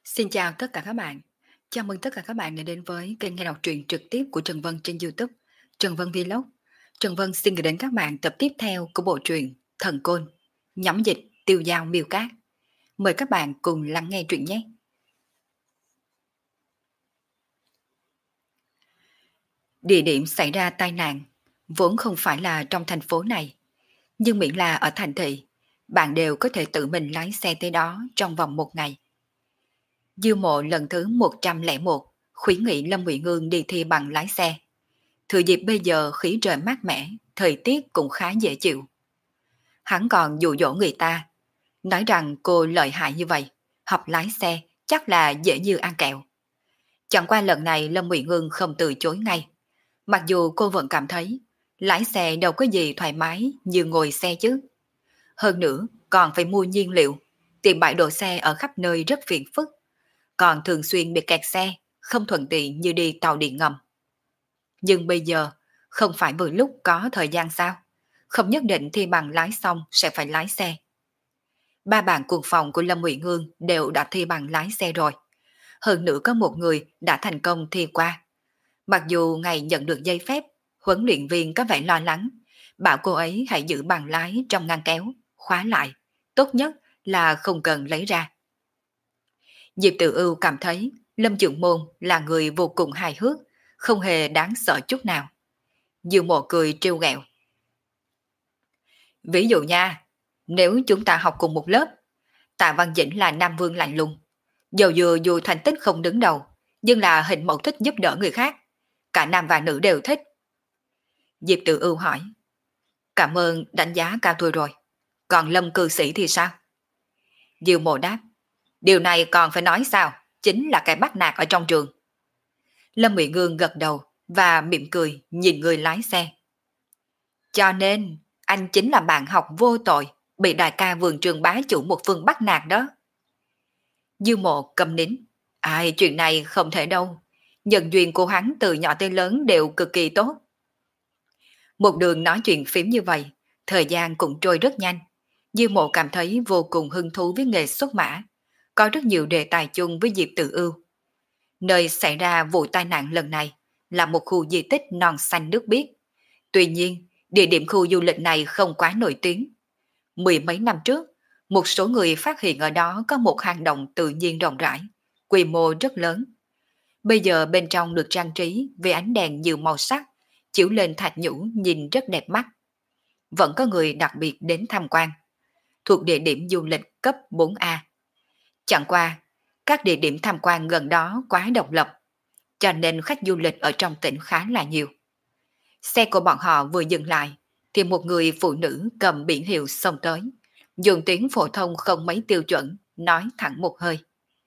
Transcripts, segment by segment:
Xin chào tất cả các bạn. Chào mừng tất cả các bạn đã đến với kênh nghe đọc truyện trực tiếp của Trần Vân trên YouTube, Trần Vân Vlog. Trần Vân xin gửi đến các bạn tập tiếp theo của bộ truyện Thần Côn, nhóm dịch Tiêu Dao Miêu Cát. Mời các bạn cùng lắng nghe truyện nhé. Địa điểm xảy ra tai nạn vốn không phải là trong thành phố này, nhưng miễn là ở thành thị, bạn đều có thể tự mình lái xe tới đó trong vòng một ngày. Dư mộ lần thứ 101 khuyến nghị Lâm Ngụy Ngương đi thi bằng lái xe. Thừa dịp bây giờ khí trời mát mẻ, thời tiết cũng khá dễ chịu. Hắn còn dụ dỗ người ta, nói rằng cô lợi hại như vậy, học lái xe chắc là dễ như ăn kẹo. Chẳng qua lần này Lâm Ngụy Ngưng không từ chối ngay. Mặc dù cô vẫn cảm thấy lái xe đâu có gì thoải mái như ngồi xe chứ. Hơn nữa còn phải mua nhiên liệu, tiền bãi đổ xe ở khắp nơi rất phiền phức. Còn thường xuyên bị kẹt xe, không thuận tiện như đi tàu điện ngầm. Nhưng bây giờ, không phải vừa lúc có thời gian sao? Không nhất định thi bằng lái xong sẽ phải lái xe. Ba bạn cùng phòng của Lâm Ngụy Ngương đều đã thi bằng lái xe rồi. Hơn nữa có một người đã thành công thi qua. Mặc dù ngày nhận được giấy phép, huấn luyện viên có vẻ lo lắng, bảo cô ấy hãy giữ bằng lái trong ngăn kéo, khóa lại. Tốt nhất là không cần lấy ra. Diệp Tự Ưu cảm thấy Lâm Dượng Môn là người vô cùng hài hước, không hề đáng sợ chút nào. Diêu Mộ cười trêu ghẹo. Ví dụ nha, nếu chúng ta học cùng một lớp, Tạ Văn Dĩnh là nam vương lạnh lùng, dầu dừa dù thành tích không đứng đầu, nhưng là hình mẫu thích giúp đỡ người khác, cả nam và nữ đều thích. Diệp Tự Ưu hỏi, cảm ơn đánh giá cao tôi rồi, còn Lâm cư sĩ thì sao? Diêu Mộ đáp, điều này còn phải nói sao, chính là cái bắt nạt ở trong trường. Lâm Ngụy Ngương gật đầu và mỉm cười nhìn người lái xe. Cho nên, anh chính là bạn học vô tội, bị đại ca vườn trường bá chủ một phương bắt nạt đó. Dư Mộ cầm nín. Ai, chuyện này không thể đâu. Nhân duyên của hắn từ nhỏ tới lớn đều cực kỳ tốt. Một đường nói chuyện phím như vậy, thời gian cũng trôi rất nhanh. Dư Mộ cảm thấy vô cùng hứng thú với nghề xuất mã. Có rất nhiều đề tài chung với Diệp Tự Ưu. Nơi xảy ra vụ tai nạn lần này là một khu di tích non xanh nước biếc. Tuy nhiên, địa điểm khu du lịch này không quá nổi tiếng. Mười mấy năm trước, một số người phát hiện ở đó có một hang động tự nhiên rộng rãi, quy mô rất lớn. Bây giờ bên trong được trang trí với ánh đèn nhiều màu sắc, chiếu lên thạch nhũ nhìn rất đẹp mắt. Vẫn có người đặc biệt đến tham quan. Thuộc địa điểm du lịch cấp 4A. Chẳng qua, các địa điểm tham quan gần đó quá độc lập, cho nên khách du lịch ở trong tỉnh khá là nhiều. Xe của bọn họ vừa dừng lại, thì một người phụ nữ cầm biển hiệu xông tới, dùng tiếng phổ thông không mấy tiêu chuẩn, nói thẳng một hơi.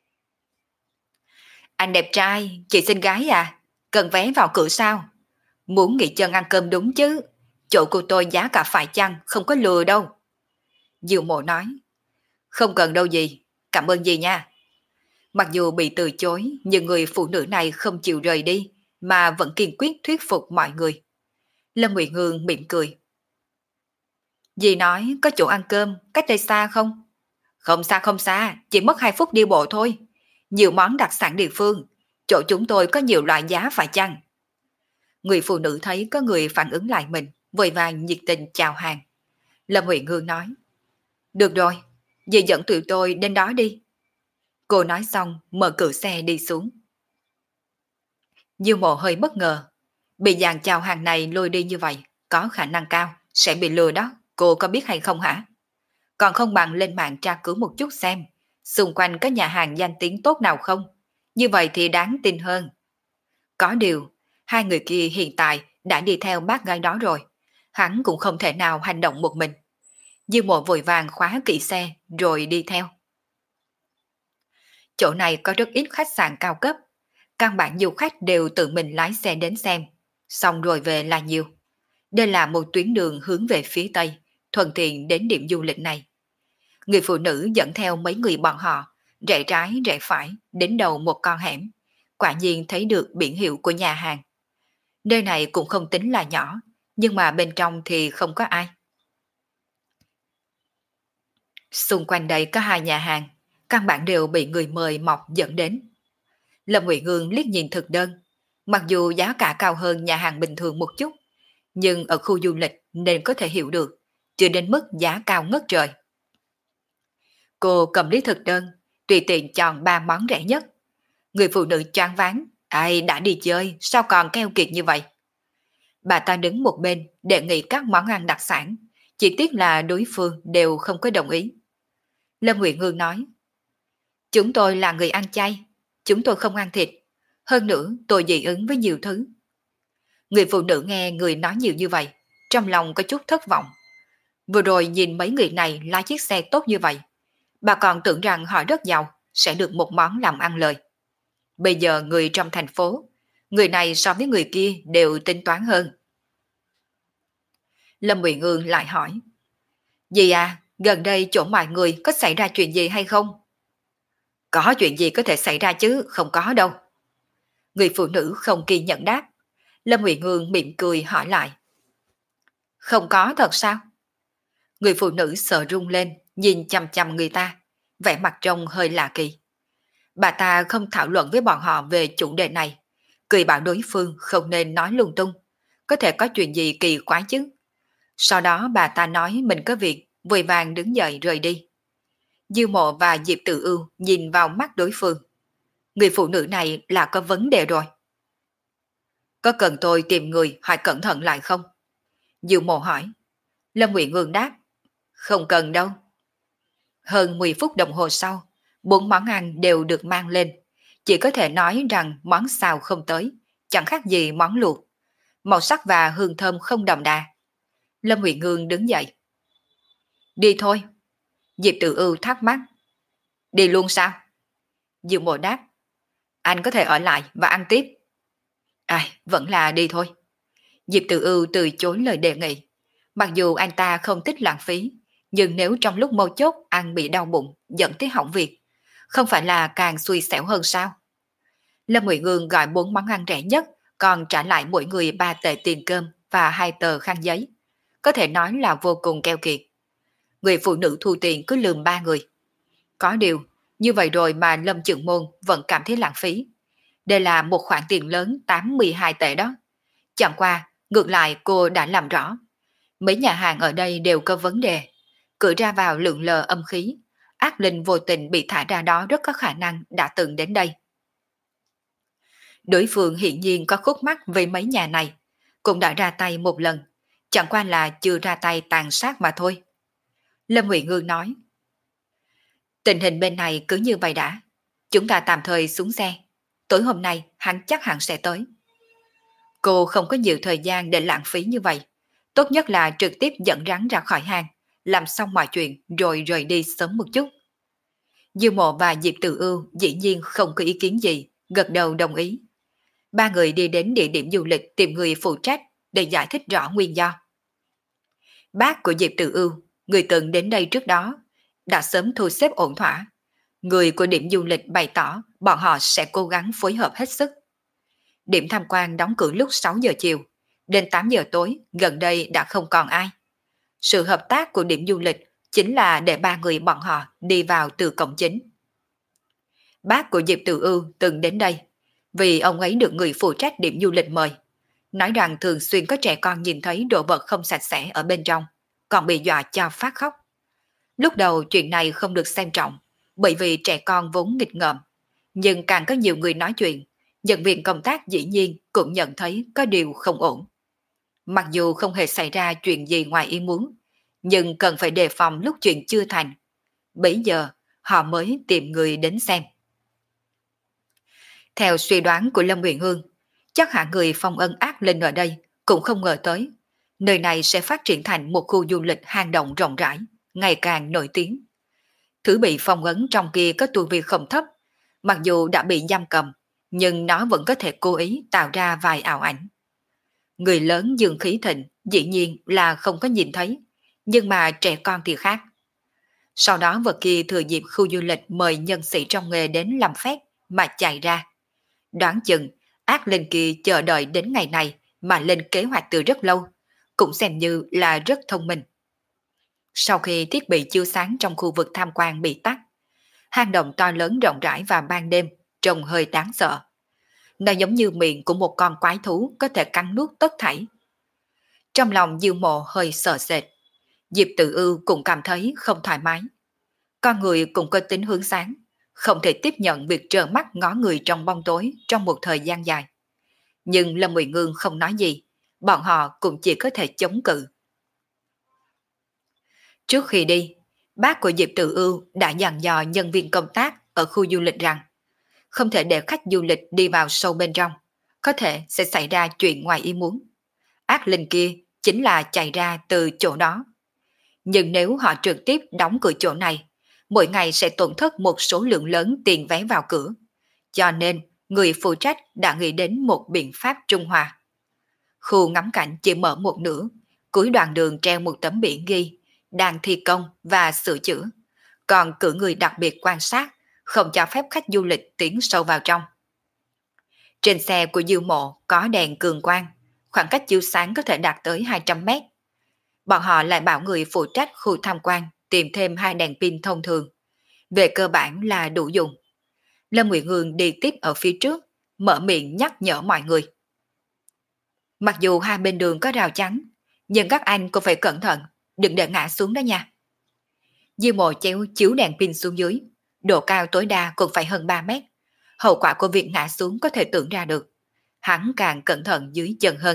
Anh đẹp trai, chị xinh gái à? Cần vé vào cửa sao? Muốn nghỉ chân ăn cơm đúng chứ? Chỗ của tôi giá cả phải chăng, không có lừa đâu. Diệu Mộ nói, không cần đâu gì, cảm ơn gì nha. Mặc dù bị từ chối, nhưng người phụ nữ này không chịu rời đi, mà vẫn kiên quyết thuyết phục mọi người. Lâm Ngụy Ngương mỉm cười. Dì nói có chỗ ăn cơm, cách đây xa không? Không xa, chỉ mất 2 phút đi bộ thôi. Nhiều món đặc sản địa phương, chỗ chúng tôi có nhiều loại giá phải chăng? Người phụ nữ thấy có người phản ứng lại mình, vội vàng nhiệt tình chào hàng. Lâm Huệ Ngương nói, được rồi, dì dẫn tụi tôi đến đó đi. Cô nói xong, mở cửa xe đi xuống. Diêu Mộ hơi bất ngờ, bị dàn chào hàng này lôi đi như vậy, có khả năng cao, sẽ bị lừa đó, cô có biết hay không hả? Còn không bằng lên mạng tra cứu một chút xem, xung quanh có nhà hàng danh tiếng tốt nào không? Như vậy thì đáng tin hơn. Có điều, hai người kia hiện tại đã đi theo bác gái đó rồi. Hắn cũng không thể nào hành động một mình. Diêu Mộ vội vàng khóa kỹ xe rồi đi theo. Chỗ này có rất ít khách sạn cao cấp. Căn bản du khách đều tự mình lái xe đến xem, xong rồi về là nhiều. Đây là một tuyến đường hướng về phía Tây, thuận tiện đến điểm du lịch này. Người phụ nữ dẫn theo mấy người bọn họ, rẽ trái rẽ phải, đến đầu một con hẻm. Quả nhiên thấy được biển hiệu của nhà hàng. Nơi này cũng không tính là nhỏ, nhưng mà bên trong thì không có ai. Xung quanh đây có 2 nhà hàng, căn bản đều bị người mời mọc dẫn đến. Lâm Ngụy Ngương liếc nhìn thực đơn, mặc dù giá cả cao hơn nhà hàng bình thường một chút, nhưng ở khu du lịch nên có thể hiểu được, chưa đến mức giá cao ngất trời. Cô cầm lý thực đơn, tùy tiện chọn 3 món rẻ nhất. Người phụ nữ choáng váng, ai đã đi chơi, sao còn keo kiệt như vậy? Bà ta đứng một bên đề nghị các món ăn đặc sản, chỉ tiếc là đối phương đều không có đồng ý. Lâm Nguyện Hương nói, chúng tôi là người ăn chay, chúng tôi không ăn thịt, hơn nữa tôi dị ứng với nhiều thứ. Người phụ nữ nghe người nói nhiều như vậy, trong lòng có chút thất vọng. Vừa rồi nhìn mấy người này lái chiếc xe tốt như vậy, bà còn tưởng rằng họ rất giàu, sẽ được một món làm ăn lời. Bây giờ người trong thành phố, người này so với người kia đều tính toán hơn. Lâm Nguyện Ương lại hỏi, dì à, gần đây chỗ mọi người có xảy ra chuyện gì hay không? Có chuyện gì có thể xảy ra chứ, không có đâu. Người phụ nữ không kiên nhẫn đáp. Lâm Nguyện Ương mỉm cười hỏi lại, không có thật sao? Người phụ nữ sợ run lên, nhìn chằm chằm người ta, vẻ mặt trông hơi lạ kỳ. Bà ta không thảo luận với bọn họ về chủ đề này, cười bảo đối phương không nên nói lung tung, có thể có chuyện gì kỳ quái chứ. Sau đó bà ta nói mình có việc, vội vàng đứng dậy rời đi. Dư Mộ và Diệp Tự Ưu nhìn vào mắt đối phương. Người phụ nữ này là có vấn đề rồi. Có cần tôi tìm người hỏi cẩn thận lại không? Dư Mộ hỏi. Lâm Nguyện Ương đáp, không cần đâu. Hơn 10 phút đồng hồ sau, 4 món ăn đều được mang lên. Chỉ có thể nói rằng món xào không tới, chẳng khác gì món luộc. Màu sắc và hương thơm không đậm đà. Lâm Nguyện Ương đứng dậy. Đi thôi. Diệp Tự Ưu thắc mắc. Đi luôn sao? Dư Mộ đáp. Anh có thể ở lại và ăn tiếp. Ai, vẫn là đi thôi. Diệp Tự Ưu từ chối lời đề nghị. Mặc dù anh ta không thích lãng phí, nhưng nếu trong lúc mấu chốt ăn bị đau bụng, dẫn tới hỏng việc, không phải là càng xui xẻo hơn sao? Lâm Nguyện Ương gọi 4 món ăn rẻ nhất, còn trả lại mỗi người 3 tệ tiền cơm và 2 tờ khăn giấy. Có thể nói là vô cùng keo kiệt. Người phụ nữ thu tiền cứ lườm 3 người. Có điều, như vậy rồi mà Lâm Chưởng Môn vẫn cảm thấy lãng phí. Đây là một khoản tiền lớn 82 tệ đó. Chẳng qua, ngược lại cô đã làm rõ. Mấy nhà hàng ở đây đều có vấn đề. Cửa ra vào lượn lờ âm khí. Ác linh vô tình bị thả ra đó rất có khả năng đã từng đến đây. Đối phương hiện nhiên có khúc mắc với mấy nhà này. Cũng đã ra tay một lần. Chẳng qua là chưa ra tay tàn sát mà thôi. Lâm Huệ Ngương nói. Tình hình bên này cứ như vậy đã. Chúng ta tạm thời xuống xe. Tối hôm nay hắn chắc hẳn sẽ tới. Cô không có nhiều thời gian để lãng phí như vậy. Tốt nhất là trực tiếp dẫn rắn ra khỏi hang, làm xong mọi chuyện rồi rời đi sớm một chút. Dư Mộ và Diệp Tự Ưu dĩ nhiên không có ý kiến gì, gật đầu đồng ý. 3 người đi đến địa điểm du lịch tìm người phụ trách để giải thích rõ nguyên do. Bác của Diệp Tự Ưu, người từng đến đây trước đó, đã sớm thu xếp ổn thỏa. Người của điểm du lịch bày tỏ bọn họ sẽ cố gắng phối hợp hết sức. Điểm tham quan đóng cửa lúc 6 giờ chiều, đến 8 giờ tối gần đây đã không còn ai. Sự hợp tác của điểm du lịch chính là để 3 người bọn họ đi vào từ cổng chính. Bác của Diệp Tự Ưu từng đến đây, vì ông ấy được người phụ trách điểm du lịch mời, nói rằng thường xuyên có trẻ con nhìn thấy đồ vật không sạch sẽ ở bên trong, còn bị dọa cho phát khóc. Lúc đầu chuyện này không được xem trọng, bởi vì trẻ con vốn nghịch ngợm, nhưng càng có nhiều người nói chuyện, nhân viên công tác dĩ nhiên cũng nhận thấy có điều không ổn. Mặc dù không hề xảy ra chuyện gì ngoài ý muốn, nhưng cần phải đề phòng lúc chuyện chưa thành. Bấy giờ, họ mới tìm người đến xem. Theo suy đoán của Lâm Uyển Hương, chắc hẳn người phong ân ác linh ở đây cũng không ngờ tới. Nơi này sẽ phát triển thành một khu du lịch hang động rộng rãi, ngày càng nổi tiếng. Thứ bị phong ấn trong kia có tu vi không thấp, mặc dù đã bị giam cầm, nhưng nó vẫn có thể cố ý tạo ra vài ảo ảnh. Người lớn dương khí thịnh dĩ nhiên là không có nhìn thấy, nhưng mà trẻ con thì khác. Sau đó vật kia thừa dịp khu du lịch mời nhân sĩ trong nghề đến làm phép mà chạy ra. Đoán chừng ác linh kia chờ đợi đến ngày này mà lên kế hoạch từ rất lâu, cũng xem như là rất thông minh. Sau khi thiết bị chiếu sáng trong khu vực tham quan bị tắt, Hang động to lớn rộng rãi vào ban đêm, trông hơi đáng sợ. Nó giống như miệng của một con quái thú có thể cắn nuốt tất thảy. Trong lòng Diêu Mộ hơi sợ sệt, Diệp Tự Ưu cũng cảm thấy không thoải mái. Con người cũng có tính hướng sáng, không thể tiếp nhận việc trợn mắt ngó người trong bóng tối trong một thời gian dài. Nhưng Lâm Ngụy Ngương không nói gì, bọn họ cũng chỉ có thể chống cự. Trước khi đi, bác của Diệp Tự Ưu đã dặn dò nhân viên công tác ở khu du lịch rằng không thể để khách du lịch đi vào sâu bên trong, có thể sẽ xảy ra chuyện ngoài ý muốn. Ác linh kia chính là chạy ra từ chỗ đó. Nhưng nếu họ trực tiếp đóng cửa chỗ này, mỗi ngày sẽ tổn thất một số lượng lớn tiền vé vào cửa. Cho nên, người phụ trách đã nghĩ đến một biện pháp trung hòa. Khu ngắm cảnh chỉ mở một nửa, cuối đoạn đường treo một tấm biển ghi đang thi công và sửa chữa, còn cử người đặc biệt quan sát, không cho phép khách du lịch tiến sâu vào trong. Trên xe của Diêu Mộ có đèn cường quang, khoảng cách chiếu sáng có thể đạt tới 200 mét. Bọn họ lại bảo người phụ trách khu tham quan tìm thêm 2 đèn pin thông thường. Về cơ bản là đủ dùng. Lâm Nguyệt Hương đi tiếp ở phía trước, mở miệng nhắc nhở mọi người. Mặc dù hai bên đường có rào chắn, nhưng các anh cũng phải cẩn thận, đừng để ngã xuống đó nha. Diêu Mộ chéo chiếu đèn pin xuống dưới, độ cao tối đa cũng phải hơn 3 mét. Hậu quả của việc ngã xuống có thể tưởng ra được. Hắn càng cẩn thận dưới chân hơn.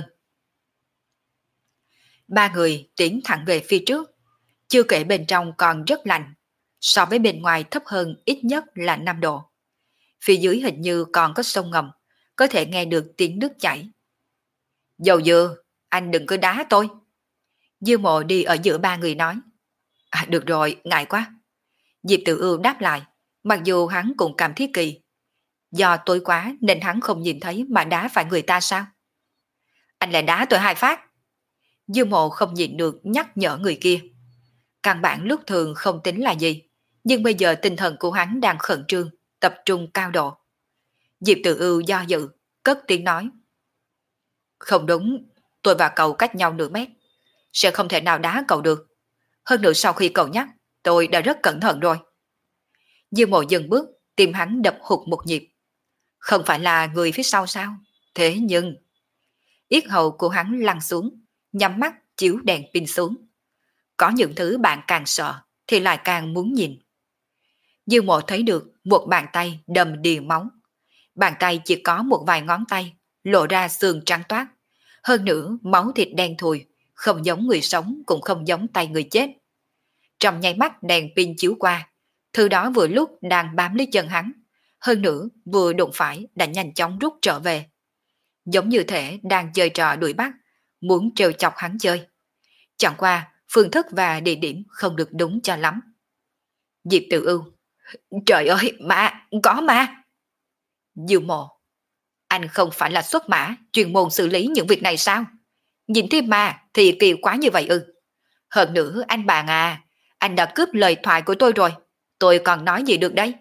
Ba người tiến thẳng về phía trước, chưa kể bên trong còn rất lạnh, so với bên ngoài thấp hơn ít nhất là 5 độ. Phía dưới hình như còn có sông ngầm, có thể nghe được tiếng nước chảy. Dầu dừa, anh đừng có đá tôi. Diêu Mộ đi ở giữa ba người nói. Được rồi, ngại quá. Diệp Tự Ưu đáp lại, mặc dù hắn cũng cảm thấy kỳ. Do tối quá nên hắn không nhìn thấy mà đá phải người ta sao? Anh lại đá tôi 2 phát. Diêu Mộ không nhịn được nhắc nhở người kia. Căn bản lúc thường không tính là gì, nhưng bây giờ tinh thần của hắn đang khẩn trương, tập trung cao độ. Diệp Tự Ưu do dự, cất tiếng nói. Không đúng, tôi và cậu cách nhau nửa mét, sẽ không thể nào đá cậu được. Hơn nữa sau khi cậu nhắc, tôi đã rất cẩn thận rồi. Diêu Mộ dừng bước, tim hắn đập hụt một nhịp. Không phải là người phía sau sao? Thế nhưng... Yết hầu của hắn lăn xuống, nhắm mắt chiếu đèn pin xuống. Có những thứ bạn càng sợ thì lại càng muốn nhìn. Diêu Mộ thấy được một bàn tay đầm đìa máu. Bàn tay chỉ có một vài ngón tay, lộ ra xương trắng toát. Hơn nữa máu thịt đen thùi, không giống người sống cũng không giống tay người chết. Trong nháy mắt đèn pin chiếu qua, thứ đó vừa lúc đang bám lấy chân hắn, hơn nữa vừa đụng phải đã nhanh chóng rút trở về. Giống như thể đang chơi trò đuổi bắt, muốn trêu chọc hắn chơi. Chẳng qua phương thức và địa điểm không được đúng cho lắm. Diệp Tự Ưu. Trời ơi, ma, có ma. Diêu Mộ. Anh không phải là xuất mã, chuyên môn xử lý những việc này sao? Nhìn thấy ma thì kỳ quá như vậy ư? Hơn nữa anh bạn à, anh đã cướp lời thoại của tôi rồi. Tôi còn nói gì được đấy?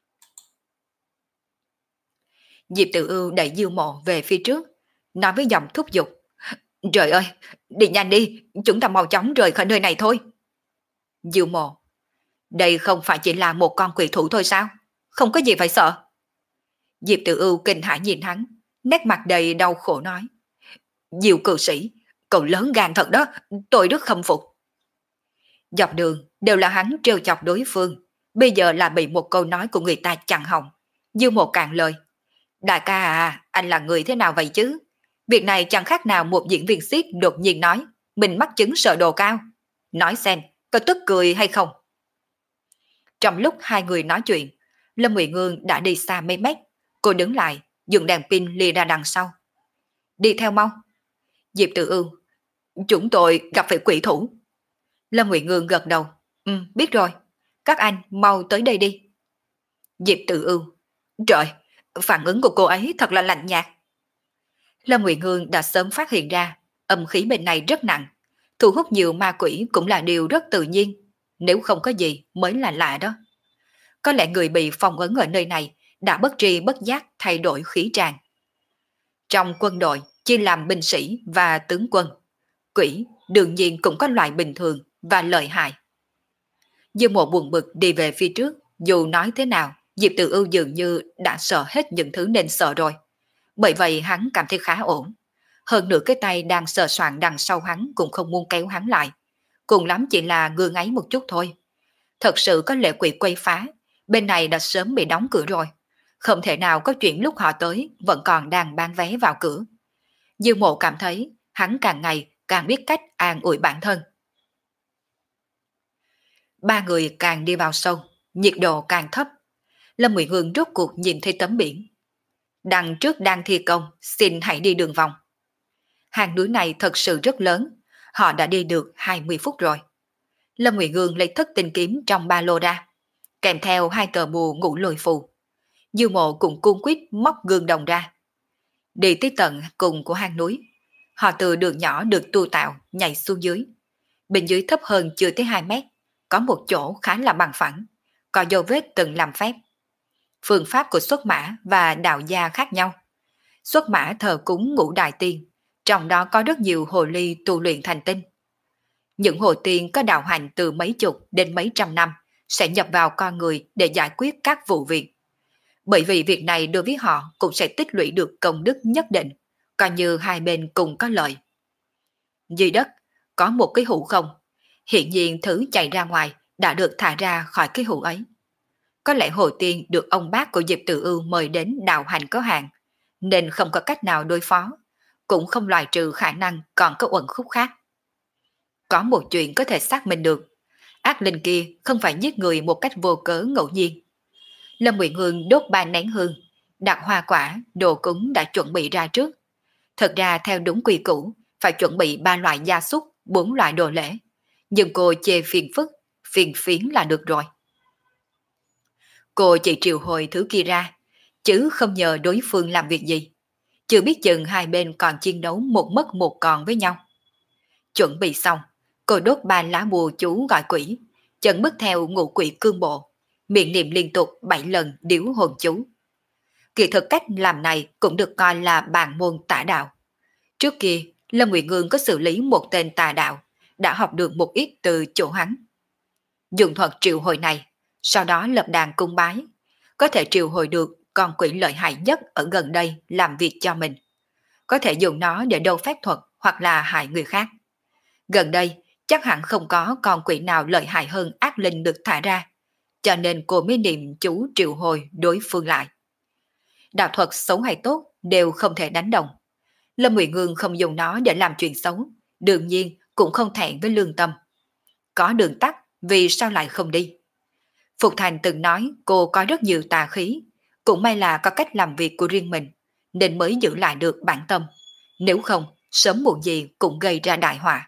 Diệp Tự Ưu đẩy Diêu Mộ về phía trước, nói với giọng thúc giục. Trời ơi, đi nhanh đi, chúng ta mau chóng rời khỏi nơi này thôi. Diêu Mộ. Đây không phải chỉ là một con quỷ thủ thôi sao? Không có gì phải sợ. Diệp Tự Ưu kinh hãi nhìn hắn, nét mặt đầy đau khổ nói. Diêu cư sĩ, cậu lớn gan thật đó, tôi rất khâm phục. Dọc đường đều là hắn trêu chọc đối phương, bây giờ là bị một câu nói của người ta chặn họng. Diêu Mộ cạn lời. Đại ca à, anh là người thế nào vậy chứ? Việc này chẳng khác nào một diễn viên xiếc đột nhiên nói mình mắc chứng sợ độ cao. Nói xem, có tức cười hay không? Trong lúc hai người nói chuyện, Lâm Ngụy Ngương đã đi xa mấy mét. Cô đứng lại, dùng đèn pin lìa ra đằng sau. Đi theo mau. Diệp Tự Ưu. Chúng tôi gặp phải quỷ thủ. Lâm Ngụy Ngương gật đầu. Biết rồi. Các anh mau tới đây đi. Diệp Tự Ưu. Trời, phản ứng của cô ấy thật là lạnh nhạt. Lâm Ngụy Ngương đã sớm phát hiện ra âm khí bên này rất nặng. Thu hút nhiều ma quỷ cũng là điều rất tự nhiên. Nếu không có gì mới là lạ đó. Có lẽ người bị phong ấn ở nơi này đã bất tri bất giác thay đổi khí tràng. Trong quân đội chia làm binh sĩ và tướng quân. Quỷ đương nhiên cũng có loại bình thường và lợi hại. Dương Mộ buồn bực đi về phía trước, Dù nói thế nào, Diệp Tử Ưu dường như đã sợ hết những thứ nên sợ rồi. Bởi vậy hắn cảm thấy khá ổn. Hơn nữa cái tay đang sờ soạng đằng sau hắn cũng không muốn kéo hắn lại. Cùng lắm chỉ là ngưng ấy một chút thôi. Thật sự có lệ quỷ quấy phá, bên này đã sớm bị đóng cửa rồi. Không thể nào có chuyện lúc họ tới vẫn còn đang bán vé vào cửa. Dương Mộ cảm thấy hắn càng ngày càng biết cách an ủi bản thân. Ba người càng đi vào sâu, nhiệt độ càng thấp. Lâm Nguyệt Hương rốt cuộc nhìn thấy tấm biển. Đằng trước đang thi công, xin hãy đi đường vòng. Hàng núi này thật sự rất lớn, họ đã đi được 20 phút rồi. Lâm Nguyệt Hương lấy thất tinh kiếm trong ba lô ra, kèm theo hai tờ bùa ngũ lôi phù. Dư Mộ cũng cung quýt móc gương đồng ra. Đi tới tận cùng của hang núi, họ từ đường nhỏ được tu tạo nhảy xuống dưới. Bên dưới thấp hơn chưa tới 2 mét, có một chỗ khá là bằng phẳng, có dấu vết từng làm phép. Phương pháp của xuất mã và đạo gia khác nhau. Xuất mã thờ cúng ngũ đại tiên, trong đó có rất nhiều hồ ly tu luyện thành tinh. Những hồ tiên có đạo hành từ mấy chục đến mấy trăm năm sẽ nhập vào con người để giải quyết các vụ việc. Bởi vì việc này đối với họ cũng sẽ tích lũy được công đức nhất định, coi như hai bên cùng có lợi. Dưới đất, có một cái hũ không. Hiện nhiên thứ chạy ra ngoài đã được thả ra khỏi cái hũ ấy. Có lẽ hồ tiên được ông bác của Diệp Tử Ưu mời đến đạo hành có hạn, nên không có cách nào đối phó, cũng không loại trừ khả năng còn có uẩn khúc khác. Có một chuyện có thể xác minh được, ác linh kia không phải giết người một cách vô cớ ngẫu nhiên. Lâm Nguyện Hương đốt 3 nén hương, đặt hoa quả, đồ cúng đã chuẩn bị ra trước. Thật ra theo đúng quy củ, phải chuẩn bị 3 loại gia súc, 4 loại đồ lễ. Nhưng cô chê phiền phức, phiền phiến là được rồi. Cô chỉ triệu hồi thứ kia ra, chứ không nhờ đối phương làm việc gì. Chưa biết chừng hai bên còn chiến đấu một mất một còn với nhau. Chuẩn bị xong, cô đốt 3 lá bùa chú gọi quỷ, chân bước theo ngũ quỷ cương bộ, miệng niệm liên tục 7 lần điếu hồn chú. Kỳ thực cách làm này cũng được coi là bàn môn tả đạo. Trước kia, Lâm Nguyệt Ngương có xử lý một tên tà đạo, đã học được một ít từ chỗ hắn. Dùng thuật triệu hồi này, sau đó lập đàn cung bái, có thể triệu hồi được con quỷ lợi hại nhất ở gần đây làm việc cho mình. Có thể dùng nó để đấu phép thuật hoặc là hại người khác. Gần đây, chắc hẳn không có con quỷ nào lợi hại hơn ác linh được thả ra, cho nên cô mới niệm chú triệu hồi đối phương lại. Đạo thuật xấu hay tốt đều không thể đánh đồng. Lâm Nguyệt Ngương không dùng nó để làm chuyện xấu, đương nhiên cũng không thẹn với lương tâm. Có đường tắt, vì sao lại không đi? Phục Thành từng nói cô có rất nhiều tà khí, cũng may là có cách làm việc của riêng mình, nên mới giữ lại được bản tâm. Nếu không, sớm muộn gì cũng gây ra đại họa.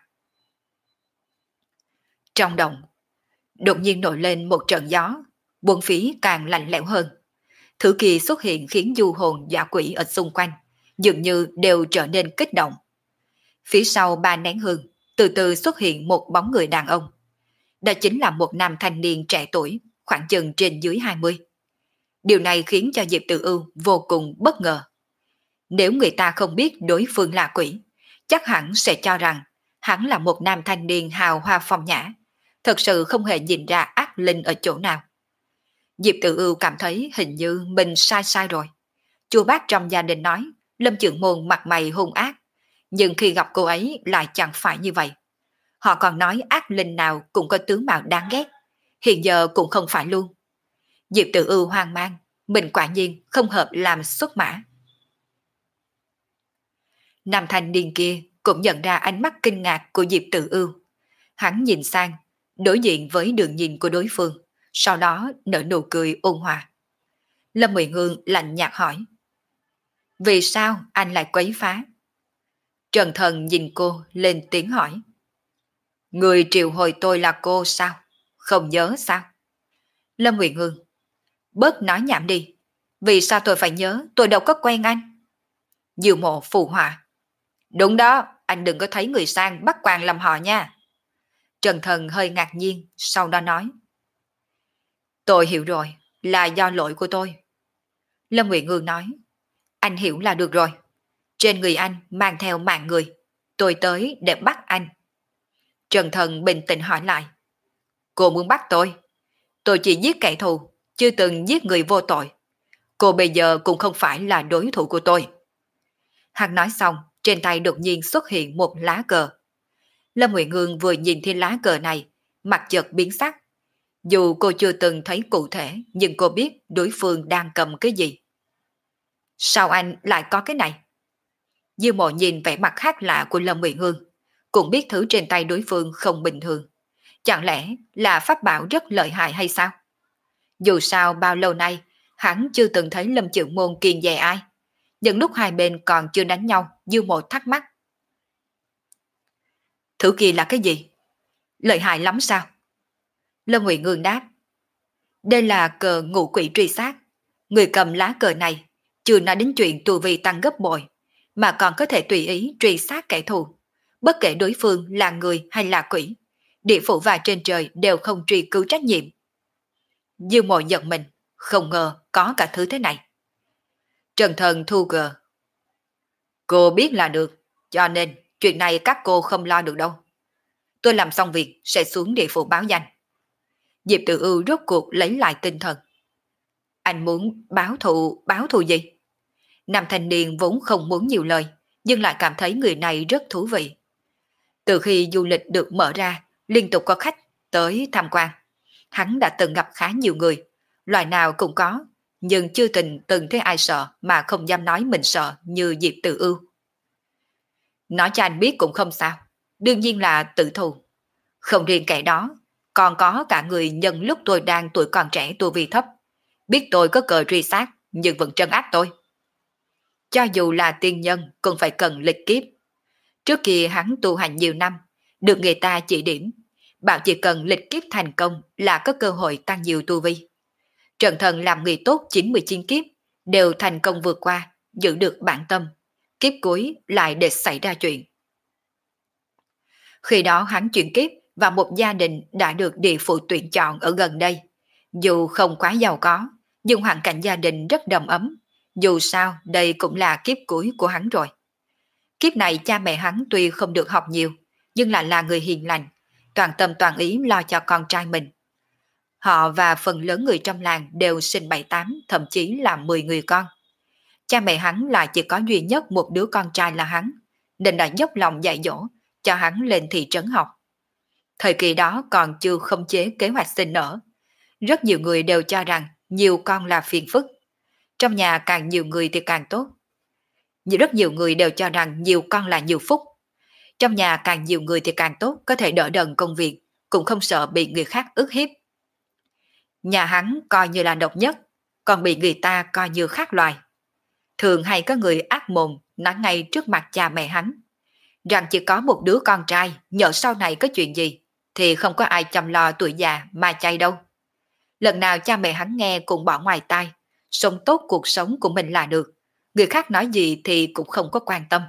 Trong đồng, đột nhiên nổi lên một trận gió, buồn phí càng lạnh lẽo hơn. Thứ kỳ xuất hiện khiến du hồn dã quỷ ở xung quanh, dường như đều trở nên kích động. Phía sau 3 nén hương, từ từ xuất hiện một bóng người đàn ông. Đó chính là một nam thanh niên trẻ tuổi, khoảng chừng trên dưới 20. Điều này khiến cho Diệp Tử Ưu vô cùng bất ngờ. Nếu người ta không biết đối phương là quỷ, chắc hẳn sẽ cho rằng hắn là một nam thanh niên hào hoa phong nhã, thật sự không hề nhìn ra ác linh ở chỗ nào. Diệp Tử Ưu cảm thấy hình như mình sai rồi. Chùa bác trong gia đình nói Lâm Chưởng Môn mặt mày hung ác, nhưng khi gặp cô ấy lại chẳng phải như vậy. Họ còn nói ác linh nào cũng có tướng mạo đáng ghét, hiện giờ cũng không phải luôn. Diệp Tử Ưu hoang mang, mình quả nhiên không hợp làm xuất mã. Nam thanh niên kia cũng nhận ra ánh mắt kinh ngạc của Diệp Tử Ưu. Hắn nhìn sang, đối diện với đường nhìn của đối phương, sau đó nở nụ cười ôn hòa. Lâm Nguyệt Hương lạnh nhạt hỏi: vì sao anh lại quấy phá? Trần Thần nhìn cô lên tiếng hỏi: người triệu hồi tôi là cô sao? Không nhớ sao? Lâm Nguyệt Hương: bớt nói nhảm đi, vì sao tôi phải nhớ, tôi đâu có quen anh. Diệu Mộ phụ họa: đúng đó, anh đừng có thấy người sang bắt quan làm họ nha. Trần Thần hơi ngạc nhiên, sau đó nói: tôi hiểu rồi, là do lỗi của tôi. Lâm Nguyệt Hương nói: anh hiểu là được rồi. Trên người anh mang theo mạng người, tôi tới để bắt anh. Trần Thần bình tĩnh hỏi lại: cô muốn bắt tôi? Tôi chỉ giết kẻ thù, chưa từng giết người vô tội. Cô bây giờ cũng không phải là đối thủ của tôi. Hắn nói xong, trên tay đột nhiên xuất hiện một lá cờ. Lâm Nguyệt Ngương vừa nhìn thấy lá cờ này, mặt chợt biến sắc. Dù cô chưa từng thấy cụ thể, nhưng cô biết đối phương đang cầm cái gì. Sao anh lại có cái này? Dư Mộ nhìn vẻ mặt khác lạ của Lâm Nguyệt Ngương, cũng biết thứ trên tay đối phương không bình thường. Chẳng lẽ là pháp bảo rất lợi hại hay sao? Dù sao bao lâu nay, hắn chưa từng thấy Lâm Chưởng Môn kiêng dè ai. Những lúc hai bên còn chưa đánh nhau, Dư Mộ thắc mắc. Thứ kia là cái gì? Lợi hại lắm sao? Lâm Nguyệt Ngương đáp. Đây là cờ ngũ quỷ truy sát. Người cầm lá cờ này chưa nói đến chuyện tu vi tăng gấp bội, mà còn có thể tùy ý truy sát kẻ thù. Bất kể đối phương là người hay là quỷ, địa phủ và trên trời đều không truy cứu trách nhiệm. Dư Mộ giận mình, không ngờ có cả thứ thế này. Trần Thần thu cờ. Cô biết là được, cho nên chuyện này các cô không lo được đâu. Tôi làm xong việc sẽ xuống địa phủ báo danh. Diệp Tử Ưu rốt cuộc lấy lại tinh thần. Anh muốn báo thù gì? Nam thanh niên vốn không muốn nhiều lời, nhưng lại cảm thấy người này rất thú vị. Từ khi du lịch được mở ra, liên tục có khách tới tham quan. Hắn đã từng gặp khá nhiều người, loại nào cũng có, nhưng chưa từng thấy ai sợ mà không dám nói mình sợ như Diệp Tử Ưu. Nói cho anh biết cũng không sao, đương nhiên là tự thù. Không riêng kẻ đó, còn có cả người nhân lúc tôi đang tuổi còn trẻ tu vi thấp, biết tôi có cờ truy sát nhưng vẫn trấn áp tôi. Cho dù là tiên nhân cũng phải cần lịch kiếp. Trước kia hắn tu hành nhiều năm, được người ta chỉ điểm, bảo chỉ cần lịch kiếp thành công là có cơ hội tăng nhiều tu vi. Trần Thần làm người tốt 99 kiếp, đều thành công vượt qua, giữ được bản tâm. Kiếp cuối lại để xảy ra chuyện. Khi đó hắn chuyển kiếp và một gia đình đã được địa phủ tuyển chọn ở gần đây. Dù không quá giàu có, nhưng hoàn cảnh gia đình rất đầm ấm. Dù sao, đây cũng là kiếp cuối của hắn rồi. Kiếp này cha mẹ hắn tuy không được học nhiều, nhưng lại là người hiền lành, toàn tâm toàn ý lo cho con trai mình. Họ và phần lớn người trong làng đều sinh 7-8, thậm chí là 10 người con. Cha mẹ hắn là chỉ có duy nhất một đứa con trai là hắn, nên đã dốc lòng dạy dỗ, cho hắn lên thị trấn học. Thời kỳ đó còn chưa khống chế kế hoạch sinh nở. Rất nhiều người đều cho rằng nhiều con là phiền phức. Trong nhà càng nhiều người thì càng tốt. Nhưng rất nhiều người đều cho rằng nhiều con là nhiều phúc. Trong nhà càng nhiều người thì càng tốt, có thể đỡ đần công việc, cũng không sợ bị người khác ức hiếp. Nhà hắn coi như là độc nhất, còn bị người ta coi như khác loài. Thường hay có người ác mồm nói ngay trước mặt cha mẹ hắn, rằng chỉ có một đứa con trai, nhỡ sau này có chuyện gì, thì không có ai chăm lo tuổi già mà chay đâu. Lần nào cha mẹ hắn nghe cũng bỏ ngoài tai, sống tốt cuộc sống của mình là được, người khác nói gì thì cũng không có quan tâm.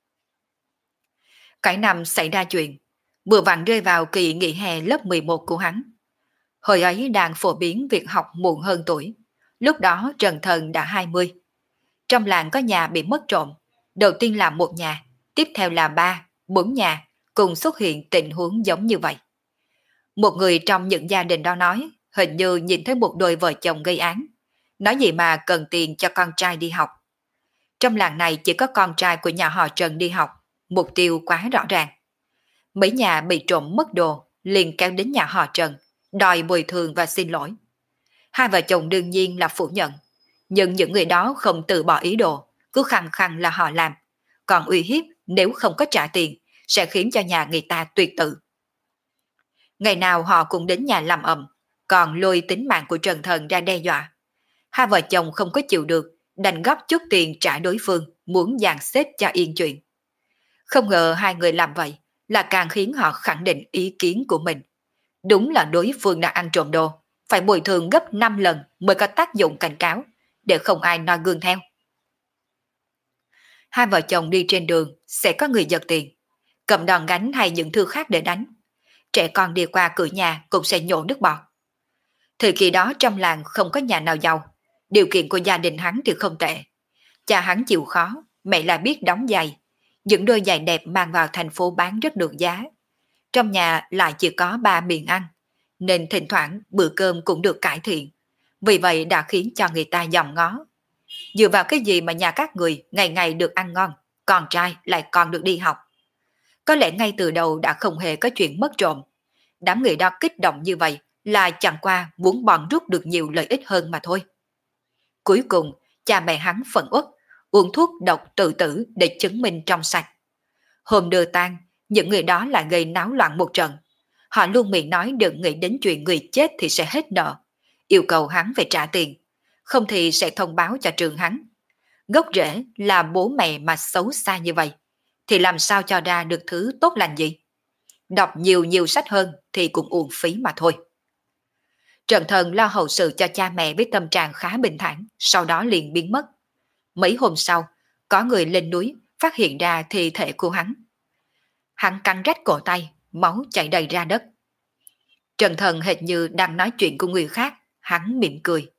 Cái năm xảy ra chuyện, vừa vặn rơi vào kỳ nghỉ hè lớp 11 của hắn. Hồi ấy đang phổ biến việc học muộn hơn tuổi, lúc đó Trần Thần đã 20. Trong làng có nhà bị mất trộm, đầu tiên là một nhà, tiếp theo là 3-4 nhà, cùng xuất hiện tình huống giống như vậy. Một người trong những gia đình đó nói, hình như nhìn thấy một đôi vợ chồng gây án, nói gì mà cần tiền cho con trai đi học. Trong làng này chỉ có con trai của nhà họ Trần đi học, mục tiêu quá rõ ràng. Mấy nhà bị trộm mất đồ, liền kéo đến nhà họ Trần, đòi bồi thường và xin lỗi. Hai vợ chồng đương nhiên là phủ nhận, nhưng những người đó không từ bỏ ý đồ, cứ khăng khăng là họ làm, còn uy hiếp nếu không có trả tiền sẽ khiến cho nhà người ta tuyệt tự. Ngày nào họ cũng đến nhà làm ầm, còn lôi tính mạng của Trần Thần ra đe dọa. Hai vợ chồng không có chịu được, đành góp chút tiền trả đối phương, muốn dàn xếp cho yên chuyện. Không ngờ hai người làm vậy là càng khiến họ khẳng định ý kiến của mình. Đúng là đối phương đã ăn trộm đồ, phải bồi thường gấp 5 lần mới có tác dụng cảnh cáo, để không ai noi gương theo. Hai vợ chồng đi trên đường sẽ có người giật tiền, cầm đòn gánh hay những thứ khác để đánh. Trẻ con đi qua cửa nhà cũng sẽ nhổ nước bọt. Thời kỳ đó trong làng không có nhà nào giàu, điều kiện của gia đình hắn thì không tệ. Cha hắn chịu khó, mẹ lại biết đóng giày. Những đôi giày đẹp mang vào thành phố bán rất được giá. Trong nhà lại chỉ có 3 miệng ăn, nên thỉnh thoảng bữa cơm cũng được cải thiện. vì vậy đã khiến cho người ta dòm ngó. Dựa vào cái gì mà nhà các người ngày ngày được ăn ngon, con trai lại còn được đi học? Có lẽ ngay từ đầu đã không hề có chuyện mất trộm. Đám người đó kích động như vậy là chẳng qua muốn bọn rút được nhiều lợi ích hơn mà thôi. Cuối cùng, cha mẹ hắn phẫn uất, uống thuốc độc tự tử để chứng minh trong sạch. Hôm đưa tang, những người đó lại gây náo loạn một trận. Họ luôn miệng nói đừng nghĩ đến chuyện người chết thì sẽ hết nợ, yêu cầu hắn phải trả tiền, không thì sẽ thông báo cho trường hắn. Gốc rễ là bố mẹ mà xấu xa như vậy, thì làm sao cho ra được thứ tốt lành gì? Đọc nhiều nhiều sách hơn thì cũng uổng phí mà thôi. Trần Thần lo hậu sự cho cha mẹ với tâm trạng khá bình thản, sau đó liền biến mất. Mấy hôm sau, có người lên núi phát hiện ra thi thể của hắn. Hắn cắn rách cổ tay, máu chảy đầy ra đất. Trần Thần hệt như đang nói chuyện của người khác, hắn mỉm cười.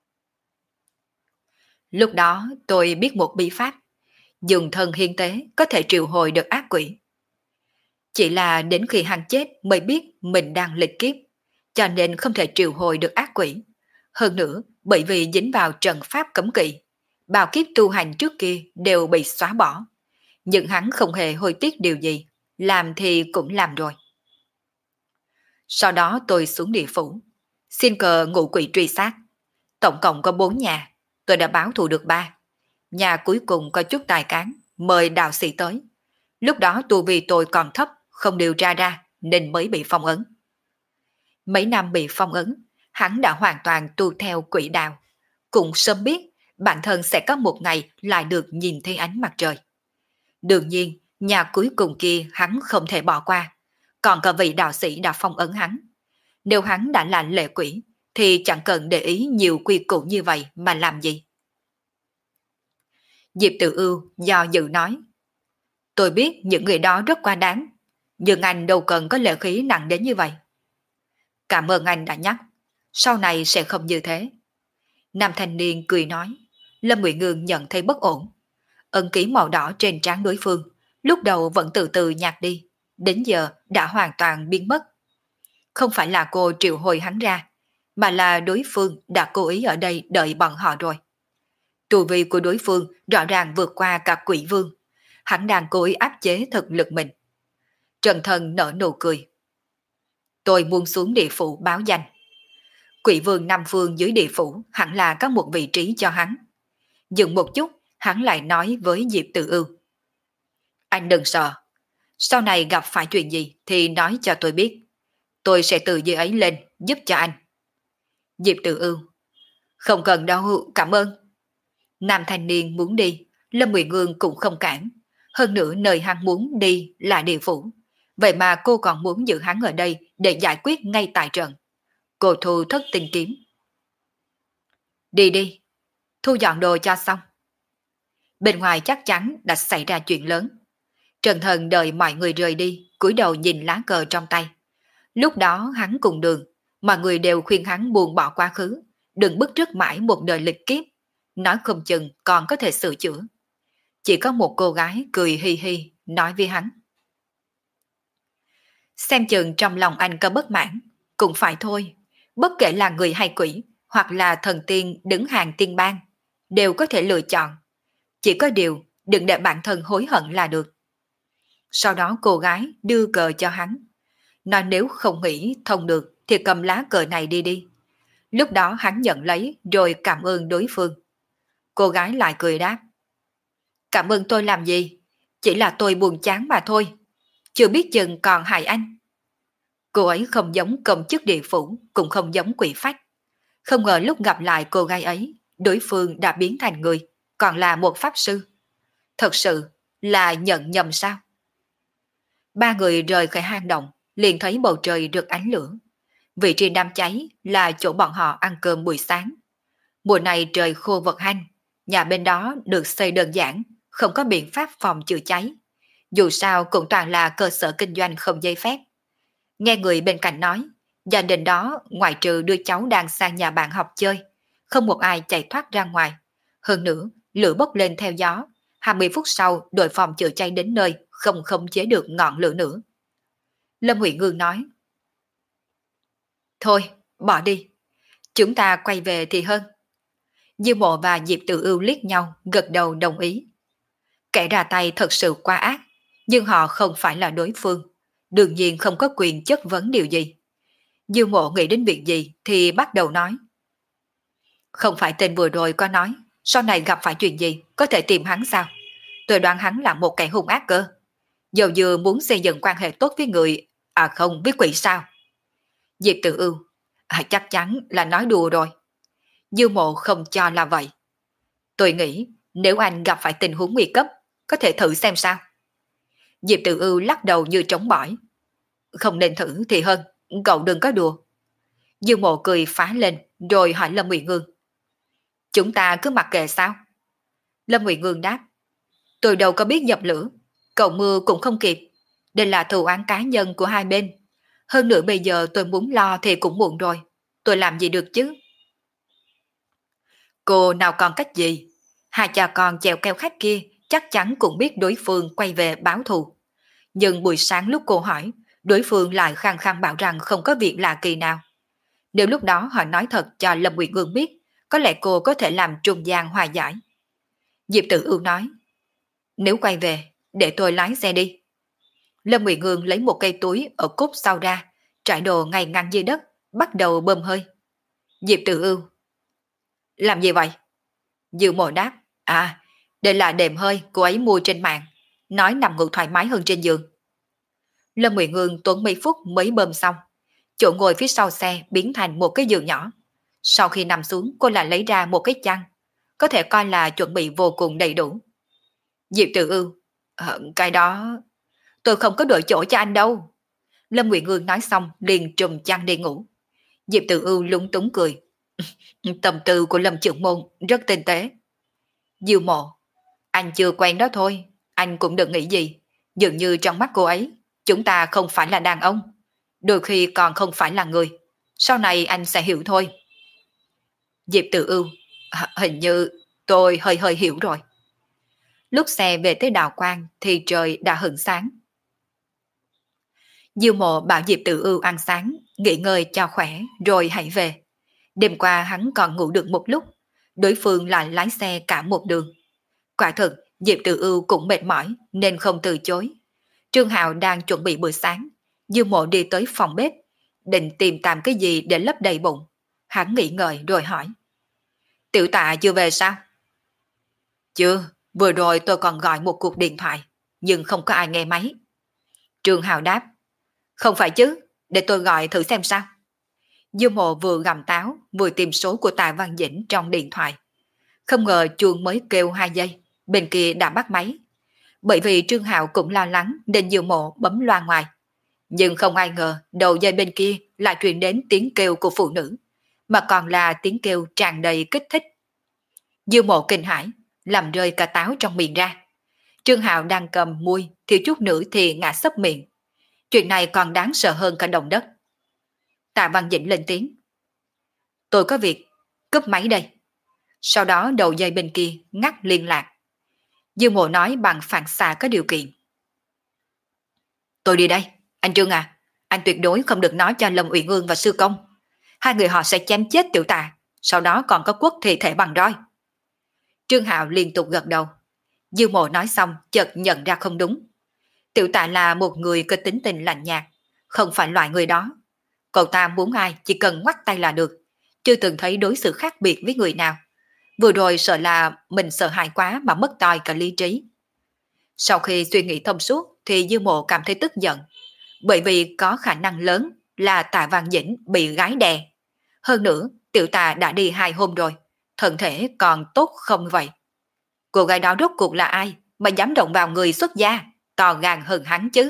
Lúc đó tôi biết một bí pháp, dùng thân hiến tế có thể triệu hồi được ác quỷ. Chỉ là đến khi hắn chết mới biết mình đang lịch kiếp, cho nên không thể triệu hồi được ác quỷ. Hơn nữa, bởi vì dính vào trận pháp cấm kỵ, bào kiếp tu hành trước kia đều bị xóa bỏ. Nhưng hắn không hề hối tiếc điều gì, làm thì cũng làm rồi. Sau đó tôi xuống địa phủ, xin cờ ngũ quỷ truy sát. Tổng cộng có 4 nhà, tôi đã báo thù được 3. Nhà cuối cùng có chút tài cán, mời đạo sĩ tới. Lúc đó tu vi tôi còn thấp, không điều tra ra, nên mới bị phong ấn. Mấy năm bị phong ấn, hắn đã hoàn toàn tu theo quỷ đạo. Cũng sớm biết bản thân sẽ có một ngày lại được nhìn thấy ánh mặt trời. Đương nhiên, nhà cuối cùng kia hắn không thể bỏ qua. Còn có vị đạo sĩ đã phong ấn hắn. Nếu hắn đã là lệ quỷ, thì chẳng cần để ý nhiều quy củ như vậy mà làm gì. Diệp Tự Ưu do dự nói. Tôi biết những người đó rất quá đáng, nhưng anh đâu cần có lệ khí nặng đến như vậy. Cảm ơn anh đã nhắc, sau này sẽ không như thế. Nam thanh niên cười nói. Lâm Ngụy Ngương nhận thấy bất ổn. Ấn ký màu đỏ trên trán đối phương, lúc đầu vẫn từ từ nhạt đi, đến giờ đã hoàn toàn biến mất. Không phải là cô triệu hồi hắn ra, mà là đối phương đã cố ý ở đây đợi bọn họ rồi. Tu vi của đối phương rõ ràng vượt qua cả quỷ vương, hắn đang cố ý áp chế thực lực mình. Trần Thần nở nụ cười. Tôi muốn xuống địa phủ báo danh. Quỷ vương Nam Phương dưới địa phủ hẳn là có một vị trí cho hắn. Dừng một chút, hắn lại nói với Diệp Tự Ưu. Anh đừng sợ, sau này gặp phải chuyện gì thì nói cho tôi biết. Tôi sẽ từ dưới ấy lên giúp cho anh. Diệp Tự Ưu. Không cần đâu, cảm ơn. Nam thanh niên muốn đi, Lâm Ngụy Ngương cũng không cản. Hơn nữa nơi hắn muốn đi là địa phủ. Vậy mà cô còn muốn giữ hắn ở đây để giải quyết ngay tại trận. Cô thu thất tinh kiếm. Đi đi, thu dọn đồ cho xong. Bên ngoài chắc chắn đã xảy ra chuyện lớn. Trần Thần đợi mọi người rời đi, cúi đầu nhìn lá cờ trong tay. Lúc đó hắn cùng đường, mọi người đều khuyên hắn buông bỏ quá khứ, đừng bứt rứt mãi một đời lịch kiếp, nói không chừng còn có thể sửa chữa. Chỉ có một cô gái cười hi hi, nói với hắn. Xem chừng trong lòng anh có bất mãn, cũng phải thôi, bất kể là người hay quỷ, hoặc là thần tiên đứng hàng tiên bang, đều có thể lựa chọn. Chỉ có điều, đừng để bản thân hối hận là được. Sau đó cô gái đưa cờ cho hắn, nói nếu không nghĩ thông được thì cầm lá cờ này đi đi. Lúc đó hắn nhận lấy rồi cảm ơn đối phương. Cô gái lại cười đáp. Cảm ơn tôi làm gì? Chỉ là tôi buồn chán mà thôi. Chưa biết chừng còn hại anh. Cô ấy không giống công chức địa phủ, cũng không giống quỷ phách. Không ngờ lúc gặp lại cô gái ấy, đối phương đã biến thành người, còn là một pháp sư. Thật sự là nhận nhầm sao? Ba người rời khỏi hang động, liền thấy bầu trời rực ánh lửa. Vị trí đám cháy là chỗ bọn họ ăn cơm buổi sáng. Mùa này trời khô vật hanh, nhà bên đó được xây đơn giản, không có biện pháp phòng chữa cháy. Dù sao cũng toàn là cơ sở kinh doanh không giấy phép. Nghe người bên cạnh nói, gia đình đó ngoại trừ đưa cháu đang sang nhà bạn học chơi, không một ai chạy thoát ra ngoài. Hơn nữa, lửa bốc lên theo gió, 20 phút sau đội phòng chữa cháy đến nơi, không khống chế được ngọn lửa nữa. Lâm Huệ Ngương nói, thôi, bỏ đi. Chúng ta quay về thì hơn. Diêu Mộ và Diệp Tử Ưu liếc nhau, gật đầu đồng ý. Kẻ ra tay thật sự quá ác, nhưng họ không phải là đối phương, đương nhiên không có quyền chất vấn điều gì. Diêu Mộ nghĩ đến việc gì thì bắt đầu nói. Không phải tên vừa rồi có nói, sau này gặp phải chuyện gì có thể tìm hắn sao? Tôi đoán hắn là một kẻ hung ác cơ. Dầu dừa muốn xây dựng quan hệ tốt với người, à không, với quỷ sao? Diệp Tử Ưu, chắc chắn là nói đùa rồi. Diêu Mộ không cho là vậy. Tôi nghĩ nếu anh gặp phải tình huống nguy cấp, có thể thử xem sao. Diệp Tử Ưu lắc đầu như trống bỏi. Không nên thử thì hơn, cậu đừng có đùa. Diêu Mộ cười phá lên, rồi hỏi Lâm Ngụy Ngương. Chúng ta cứ mặc kệ sao? Lâm Ngụy Ngương đáp. Tôi đâu có biết dập lửa, cầu mưa cũng không kịp. Đây là thù oán cá nhân của hai bên. Hơn nữa bây giờ tôi muốn lo thì cũng muộn rồi. Tôi làm gì được chứ? Cô nào còn cách gì? Hai cha con chèo keo khách kia chắc chắn cũng biết đối phương quay về báo thù. Nhưng buổi sáng lúc cô hỏi, đối phương lại khăng khăng bảo rằng không có việc lạ kỳ nào. Nếu lúc đó họ nói thật cho Lâm Nguyệt Ngương biết, có lẽ cô có thể làm trung gian hòa giải. Diệp Tử Ưu nói, nếu quay về, để tôi lái xe đi. Lâm Nguyệt Ngương lấy một cây túi ở cúc sau ra, trải đồ ngay ngắn dưới đất, bắt đầu bơm hơi. Diệp Tử Ưu, làm gì vậy? Diệu Mộ đáp, đây là đệm hơi cô ấy mua trên mạng, nói nằm ngủ thoải mái hơn trên giường. Lâm Nguyệt Ngương tốn mấy phút mới bơm xong, chỗ ngồi phía sau xe biến thành một cái giường nhỏ. Sau khi nằm xuống cô lại lấy ra một cái chăn, có thể coi là chuẩn bị vô cùng đầy đủ. Diệp Tử Ưu, cái đó tôi không có đổi chỗ cho anh đâu. Lâm Nguyệt Ngương nói xong liền trùm chăn đi ngủ. Diệp Tử Ưu lúng túng cười. Tâm tư của Lâm trưởng môn rất tinh tế. Diêu Mộ, anh chưa quen đó thôi, anh cũng đừng nghĩ gì. Dường như trong mắt cô ấy, chúng ta không phải là đàn ông, đôi khi còn không phải là người. Sau này anh sẽ hiểu thôi. Diệp Tử Ưu, hình như tôi hơi hơi hiểu rồi. Lúc xe về tới Đào Quang thì trời đã hửng sáng. Diêu Mộ bảo Diệp Tử Ưu ăn sáng, nghỉ ngơi cho khỏe rồi hãy về. Đêm qua hắn còn ngủ được một lúc, đối phương lại lái xe cả một đường. Quả thực, Diệp Tử Ưu cũng mệt mỏi nên không từ chối. Trương Hạo đang chuẩn bị bữa sáng, Diêu Mộ đi tới phòng bếp, định tìm tạm cái gì để lấp đầy bụng. Hắn nghĩ ngợi rồi hỏi. Tiểu Tạ chưa về sao? Chưa, vừa rồi tôi còn gọi một cuộc điện thoại, nhưng không có ai nghe máy. Trương Hạo đáp. Không phải chứ, để tôi gọi thử xem sao. Diêu Mộ vừa gặm táo, vừa tìm số của Tạ Văn Dĩnh trong điện thoại. Không ngờ chuông mới kêu 2 giây, bên kia đã bắt máy. Bởi vì Trương Hạo cũng lo lắng nên Diêu Mộ bấm loa ngoài. Nhưng không ai ngờ đầu dây bên kia lại truyền đến tiếng kêu của phụ nữ, mà còn là tiếng kêu tràn đầy kích thích. Diêu Mộ kinh hãi, làm rơi cả táo trong miệng ra. Trương Hạo đang cầm muôi, thiếu chút nữa thì ngã sấp miệng. Chuyện này còn đáng sợ hơn cả động đất. Tạ Văn Dĩnh lên tiếng. Tôi có việc, cúp máy đây. Sau đó đầu dây bên kia ngắt liên lạc. Dương Mộ nói bằng phản xạ có điều kiện. Tôi đi đây, anh Trương à, anh tuyệt đối không được nói cho Lâm Uyển Ương và Sư Công. Hai người họ sẽ chém chết Tiểu Tạ, sau đó còn có quất thi thể bằng roi. Trương Hạo liên tục gật đầu. Dương Mộ nói xong chợt nhận ra không đúng. Tiểu Tạ là một người có tính tình lạnh nhạt, không phải loại người đó. Cậu ta muốn ai chỉ cần ngoắt tay là được, chưa từng thấy đối xử khác biệt với người nào. Vừa rồi sợ là mình sợ hãi quá mà mất toi cả lý trí. Sau khi suy nghĩ thông suốt thì Dương Mộ cảm thấy tức giận, bởi vì có khả năng lớn là Tạ Văn Dĩnh bị gái đè. Hơn nữa, Tiểu Tạ đã đi 2 hôm rồi, thân thể còn tốt không vậy? Cô gái đó rốt cuộc là ai mà dám động vào người xuất gia, to gan hơn hắn chứ?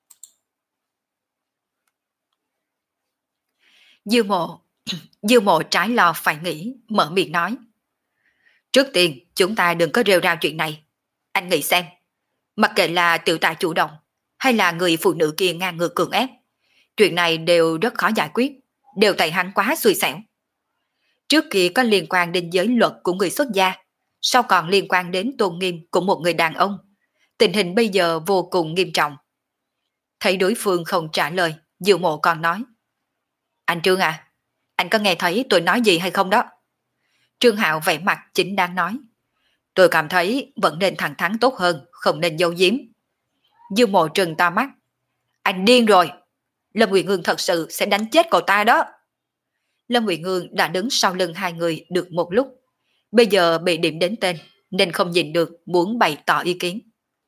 Dương Mộ, Dương Mộ trái lo phải nghĩ, mở miệng nói. Trước tiên, chúng ta đừng có rêu rao chuyện này. Anh nghĩ xem, mặc kệ là Tiểu Tạ chủ động, hay là người phụ nữ kia ngang ngược cường ép, chuyện này đều rất khó giải quyết, đều tại hắn quá xui xẻo. Trước kia có liên quan đến giới luật của người xuất gia, sau còn liên quan đến tôn nghiêm của một người đàn ông. Tình hình bây giờ vô cùng nghiêm trọng. Thấy đối phương không trả lời, Diệu Mộ còn nói. Anh Trương à, anh có nghe thấy tôi nói gì hay không đó? Trương Hạo vẻ mặt chính đang nói. Tôi cảm thấy vẫn nên thẳng thắn tốt hơn, không nên giấu giếm. Dương Mộ trừng to mắt. Anh điên rồi. Lâm Nguyệt Ngương thật sự sẽ đánh chết cậu ta đó. Lâm Nguyệt Ngương đã đứng sau lưng hai người được một lúc. Bây giờ bị điểm đến tên nên không nhìn được muốn bày tỏ ý kiến.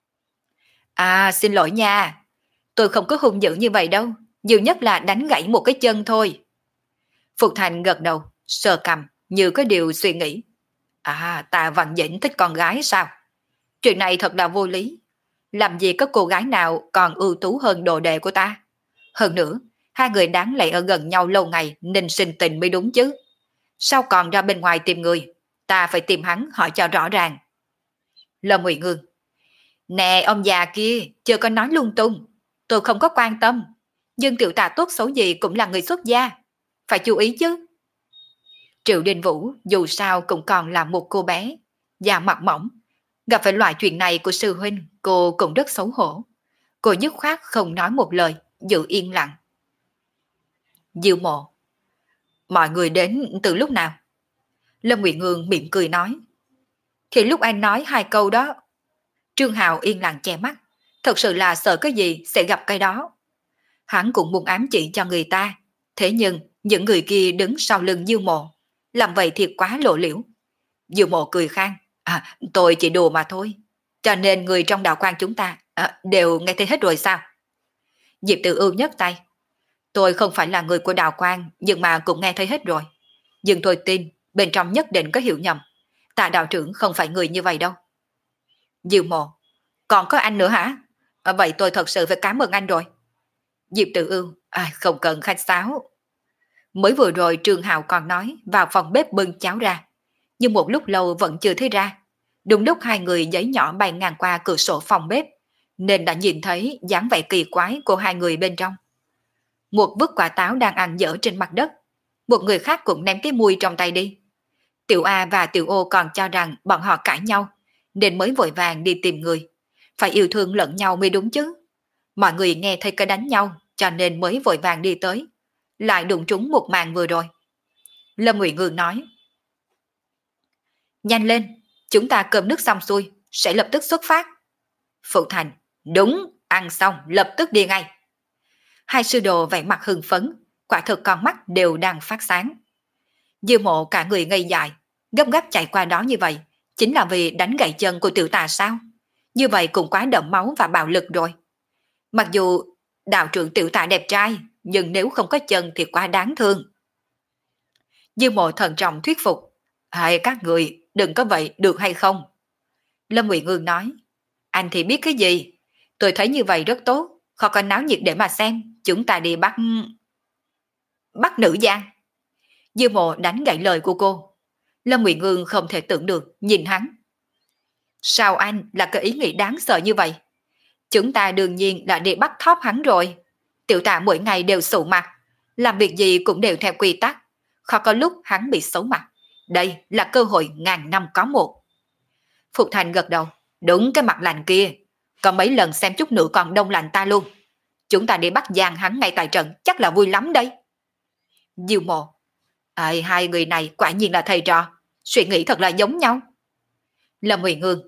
À xin lỗi nha. Tôi không có hung dữ như vậy đâu. Nhiều nhất là đánh gãy một cái chân thôi. Phục Thành gật đầu, sờ cằm như có điều suy nghĩ. À Tạ Văn Dĩnh thích con gái sao? Chuyện này thật là vô lý. Làm gì có cô gái nào còn ưu tú hơn đồ đệ của ta? Hơn nữa, hai người đáng lẽ ở gần nhau lâu ngày nên sinh tình mới đúng chứ. Sao còn ra bên ngoài tìm người? Ta phải tìm hắn hỏi cho rõ ràng. Lâm Ngụy Ngương. Nè ông già kia, chưa có nói lung tung. Tôi không có quan tâm. Nhưng tiểu tà tốt xấu gì cũng là người xuất gia. Phải chú ý chứ. Triệu Đình Vũ dù sao cũng còn là một cô bé. Da mặt mỏng. Gặp phải loại chuyện này của sư huynh, cô cũng rất xấu hổ. Cô dứt khoát không nói một lời, giữ yên lặng. Diệu Mộ. Mọi người đến từ lúc nào? Lâm Nguyệt Ngương mỉm cười nói. Thì lúc anh nói hai câu đó. Trương Hào yên lặng che mắt. Thật sự là sợ cái gì sẽ gặp cái đó. Hắn cũng muốn ám chỉ cho người ta. Thế nhưng những người kia đứng sau lưng Diêu Mộ. Làm vậy thiệt quá lộ liễu. Diêu Mộ cười khang. À, tôi chỉ đùa mà thôi. Cho nên người trong đạo quan chúng ta đều nghe thấy hết rồi sao? Diệp Tử Ưu nhấc tay. Tôi không phải là người của đạo quan, nhưng mà cũng nghe thấy hết rồi. Nhưng tôi tin, bên trong nhất định có hiểu nhầm. Tạ đạo trưởng không phải người như vậy đâu. Diêu Mộ. Còn có anh nữa hả? Vậy tôi thật sự phải cảm ơn anh rồi. Diệp Tử Ưu. Không cần khách sáo. Mới vừa rồi Trương Hạo còn nói vào phòng bếp bưng cháo ra. Nhưng một lúc lâu vẫn chưa thấy ra. Đúng lúc hai người giấy nhỏ bay ngang qua cửa sổ phòng bếp, nên đã nhìn thấy dáng vẻ kỳ quái của hai người bên trong. Một vứt quả táo đang ăn dở trên mặt đất. Một người khác cũng ném cái muôi trong tay đi. Tiểu A và Tiểu Ô còn cho rằng bọn họ cãi nhau, nên mới vội vàng đi tìm người. Phải yêu thương lẫn nhau mới đúng chứ. Mọi người nghe thấy cái đánh nhau, cho nên mới vội vàng đi tới. Lại đụng trúng một màn vừa rồi. Lâm Ngụy Ngương nói. Nhanh lên, chúng ta cơm nước xong xuôi, sẽ lập tức xuất phát. Phụ Thành. Đúng, ăn xong lập tức đi ngay. Hai sư đồ vẻ mặt hưng phấn, quả thực con mắt đều đang phát sáng. Dư Mộ cả người ngây dại, gấp gáp chạy qua đó như vậy, chính là vì đánh gãy chân của tiểu tà sao? Như vậy cũng quá đậm máu và bạo lực rồi. Mặc dù đạo trưởng tiểu tà đẹp trai, nhưng nếu không có chân thì quá đáng thương. Dư Mộ thận trọng thuyết phục. Hai các người đừng có vậy được hay không? Lâm Ngụy Ngương nói. Anh thì biết cái gì? Tôi thấy như vậy rất tốt, khó có náo nhiệt để mà xem. Chúng ta đi bắt nữ giang. Dư Mộ đánh gãy lời của cô. Lâm Ngụy Ngương không thể tưởng được, nhìn hắn. Sao anh là cái ý nghĩ đáng sợ như vậy? Chúng ta đương nhiên là đi bắt thóp hắn rồi. Tiểu tạ mỗi ngày đều sụ mặt, làm việc gì cũng đều theo quy tắc. Khó có lúc hắn bị xấu mặt. Đây là cơ hội ngàn năm có một. Phục Thành gật đầu. Đúng cái mặt lạnh kia. Có mấy lần xem chút nữa còn đông lạnh ta luôn. Chúng ta đi bắt giang hắn ngay tại trận chắc là vui lắm đấy. Diêu Mộ. Hai người này quả nhiên là thầy trò. Suy nghĩ thật là giống nhau. Lâm Ngụy Ngương.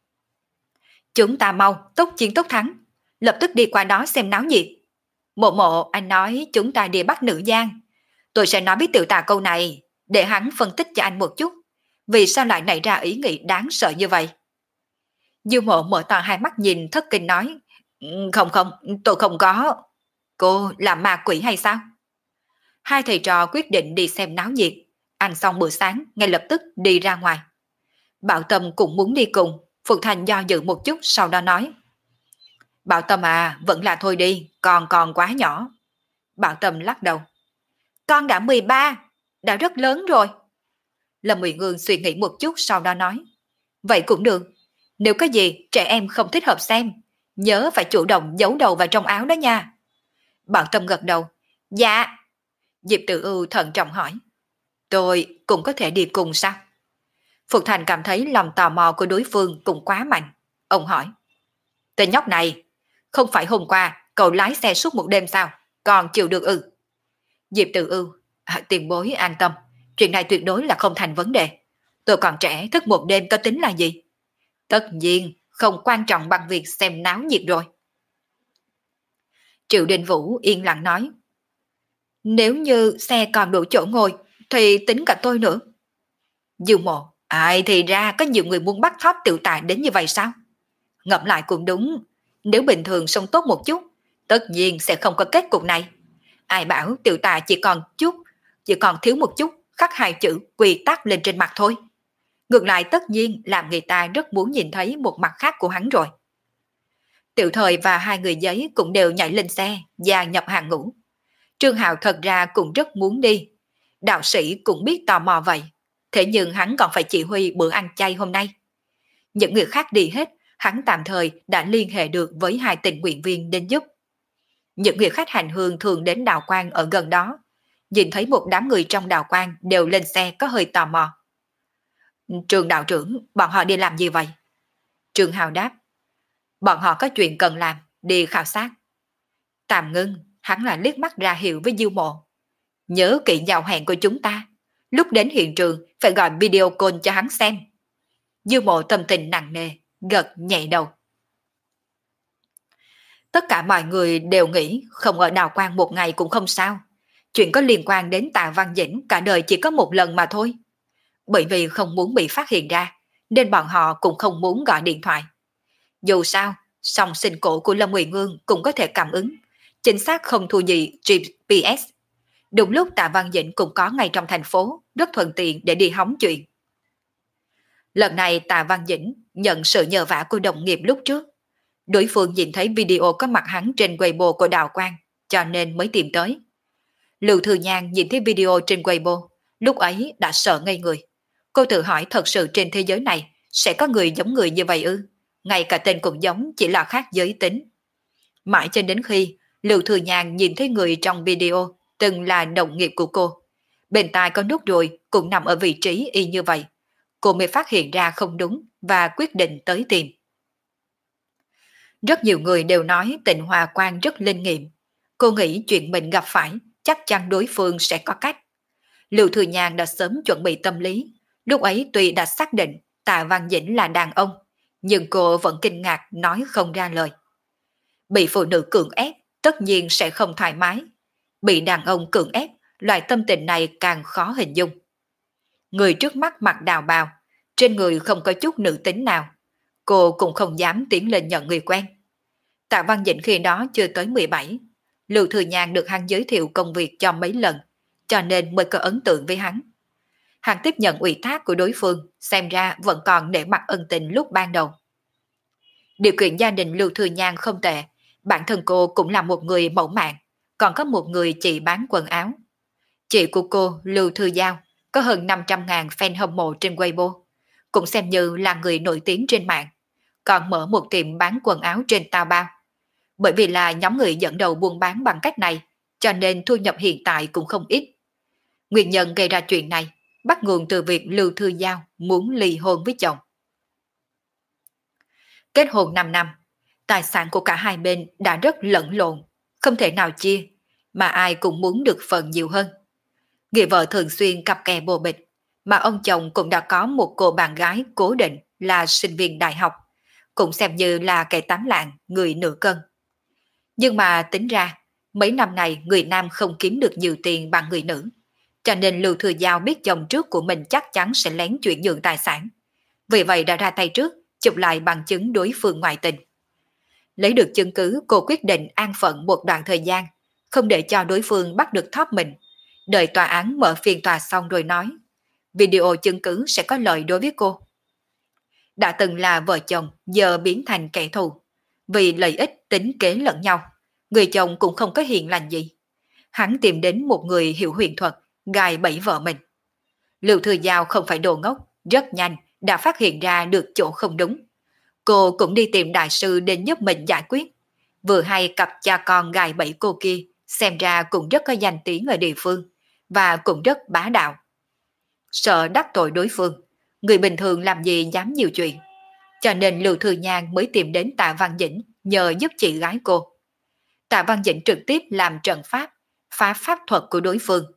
Chúng ta mau tốc chiến tốc thắng. Lập tức đi qua đó xem náo nhiệt. Mộ anh nói chúng ta đi bắt nữ giang. Tôi sẽ nói với tiểu tà câu này để hắn phân tích cho anh một chút. Vì sao lại nảy ra ý nghĩ đáng sợ như vậy? Dư Mộ mở to hai mắt nhìn thất kinh nói. Không, tôi không có. Cô là ma quỷ hay sao? Hai thầy trò quyết định đi xem náo nhiệt. Ăn xong bữa sáng ngay lập tức đi ra ngoài. Bảo Tâm cũng muốn đi cùng. Phục Thành do dự một chút sau đó nói. Bảo Tâm vẫn là thôi đi, còn quá nhỏ. Bảo Tâm lắc đầu. Con đã 13, đã rất lớn rồi. Lâm Ngụy Ngương suy nghĩ một chút sau đó nói. Vậy cũng được, nếu có gì trẻ em không thích hợp xem, nhớ phải chủ động giấu đầu vào trong áo đó nha. Bảo Tâm gật đầu. Dạ. Diệp Tử Ưu thận trọng hỏi. Tôi cũng có thể đi cùng sao? Phục Thành cảm thấy lòng tò mò của đối phương cũng quá mạnh. Ông hỏi. Tên nhóc này, không phải hôm qua cậu lái xe suốt một đêm sao? Còn chịu được ư? Diệp Tử Ưu. Tiền bối an tâm, chuyện này tuyệt đối là không thành vấn đề. Tôi còn trẻ, thức một đêm có tính là gì? Tất nhiên, không quan trọng bằng việc xem náo nhiệt rồi. Triệu Đình Vũ yên lặng nói. Nếu như xe còn đủ chỗ ngồi, thì tính cả tôi nữa. Dư Mộ, ai thì ra có nhiều người muốn bắt thóp Tiểu Tài đến như vậy sao? Ngẫm lại cũng đúng, nếu bình thường sống tốt một chút, tất nhiên sẽ không có kết cục này. Ai bảo Tiểu Tài chỉ còn thiếu một chút, khắc hai chữ quy tắc lên trên mặt thôi. Ngược lại tất nhiên làm người ta rất muốn nhìn thấy một mặt khác của hắn rồi. Tiểu Thời và hai người giấy cũng đều nhảy lên xe, gia nhập hàng ngũ. Trương Hạo thật ra cũng rất muốn đi. Đạo sĩ cũng biết tò mò vậy. Thế nhưng hắn còn phải chỉ huy bữa ăn chay hôm nay. Những người khác đi hết, hắn tạm thời đã liên hệ được với hai tình nguyện viên đến giúp. Những người khách hành hương thường đến đạo quan ở gần đó. Nhìn thấy một đám người trong đạo quan đều lên xe có hơi tò mò. Trường đạo trưởng, bọn họ đi làm gì vậy? Trương Hạo đáp. Bọn họ có chuyện cần làm, đi khảo sát. Tạm ngưng, hắn là liếc mắt ra hiệu với Dư Mộ. Nhớ kỹ giao hẹn của chúng ta. Lúc đến hiện trường phải gọi video call cho hắn xem. Dư Mộ tâm tình nặng nề, gật nhẹ đầu. Tất cả mọi người đều nghĩ không ở đào quang một ngày cũng không sao. Chuyện có liên quan đến Tạ Văn Dĩnh cả đời chỉ có một lần mà thôi. Bởi vì không muốn bị phát hiện ra, nên bọn họ cũng không muốn gọi điện thoại. Dù sao, song sinh cổ của Lâm Ngụy Ngương cũng có thể cảm ứng, chính xác không thua gì GPS. Đúng lúc Tạ Văn Dĩnh cũng có ngay trong thành phố, rất thuận tiện để đi hóng chuyện. Lần này Tạ Văn Dĩnh nhận sự nhờ vả của đồng nghiệp lúc trước. Đối phương nhìn thấy video có mặt hắn trên Weibo của Đào Quang, cho nên mới tìm tới. Lưu Thư Nhan nhìn thấy video trên Weibo, lúc ấy đã sợ ngây người. Cô tự hỏi thật sự trên thế giới này sẽ có người giống người như vậy ư? Ngay cả tên cũng giống, chỉ là khác giới tính. Mãi cho đến khi Lưu Thư Nhan nhìn thấy người trong video từng là đồng nghiệp của cô. Bên tai có nút ruồi cũng nằm ở vị trí y như vậy. Cô mới phát hiện ra không đúng và quyết định tới tìm. Rất nhiều người đều nói Tịnh Hòa Quang rất linh nghiệm. Cô nghĩ chuyện mình gặp phải chắc chắn đối phương sẽ có cách. Lưu Thư Nhan đã sớm chuẩn bị tâm lý. Lúc ấy tuy đã xác định Tạ Văn Dĩnh là đàn ông, nhưng cô vẫn kinh ngạc nói không ra lời. Bị phụ nữ cưỡng ép tất nhiên sẽ không thoải mái. Bị đàn ông cưỡng ép, loại tâm tình này càng khó hình dung. Người trước mắt mặc đào bào, trên người không có chút nữ tính nào. Cô cũng không dám tiến lên nhận người quen. Tạ Văn Dĩnh khi đó chưa tới 17. Lưu Thư Nhan được hắn giới thiệu công việc cho mấy lần, cho nên mới có ấn tượng với hắn. Hắn tiếp nhận ủy thác của đối phương, xem ra vẫn còn để mặt ân tình lúc ban đầu. Điều kiện gia đình Lưu Thư Nhan không tệ, bản thân cô cũng là một người mẫu mạn, còn có một người chị bán quần áo. Chị của cô, Lưu Thư Giao, có hơn 500.000 fan hâm mộ trên Weibo, cũng xem như là người nổi tiếng trên mạng, còn mở một tiệm bán quần áo trên Taobao. Bởi vì là nhóm người dẫn đầu buôn bán bằng cách này, cho nên thu nhập hiện tại cũng không ít. Nguyên nhân gây ra chuyện này bắt nguồn từ việc Lưu Thư Giao muốn ly hôn với chồng. Kết hôn 5 năm, tài sản của cả hai bên đã rất lẫn lộn, không thể nào chia, mà ai cũng muốn được phần nhiều hơn. Người vợ thường xuyên cặp kè bồ bịch, mà ông chồng cũng đã có một cô bạn gái cố định là sinh viên đại học, cũng xem như là kẻ tám lạng, người nửa cân. Nhưng mà tính ra, mấy năm này người nam không kiếm được nhiều tiền bằng người nữ, cho nên Lưu Thừa Giao biết chồng trước của mình chắc chắn sẽ lén chuyển nhượng tài sản. Vì vậy đã ra tay trước, chụp lại bằng chứng đối phương ngoại tình. Lấy được chứng cứ, cô quyết định an phận một đoạn thời gian, không để cho đối phương bắt được thóp mình. Đợi tòa án mở phiên tòa xong rồi nói. Video chứng cứ sẽ có lợi đối với cô. Đã từng là vợ chồng, giờ biến thành kẻ thù. Vì lợi ích tính kế lẫn nhau, người chồng cũng không có hiền lành gì. Hắn tìm đến một người hiểu huyền thuật, gài bẫy vợ mình. Lưu Thư Giao không phải đồ ngốc, rất nhanh đã phát hiện ra được chỗ không đúng. Cô cũng đi tìm đại sư đến giúp mình giải quyết. Vừa hay cặp cha con gài bẫy cô kia, xem ra cũng rất có danh tiếng ở địa phương, và cũng rất bá đạo. Sợ đắc tội đối phương, người bình thường làm gì dám nhiều chuyện. Cho nên Lưu Thư Nhan mới tìm đến Tạ Văn Dĩnh nhờ giúp chị gái cô. Tạ Văn Dĩnh trực tiếp làm trận pháp, phá pháp thuật của đối phương.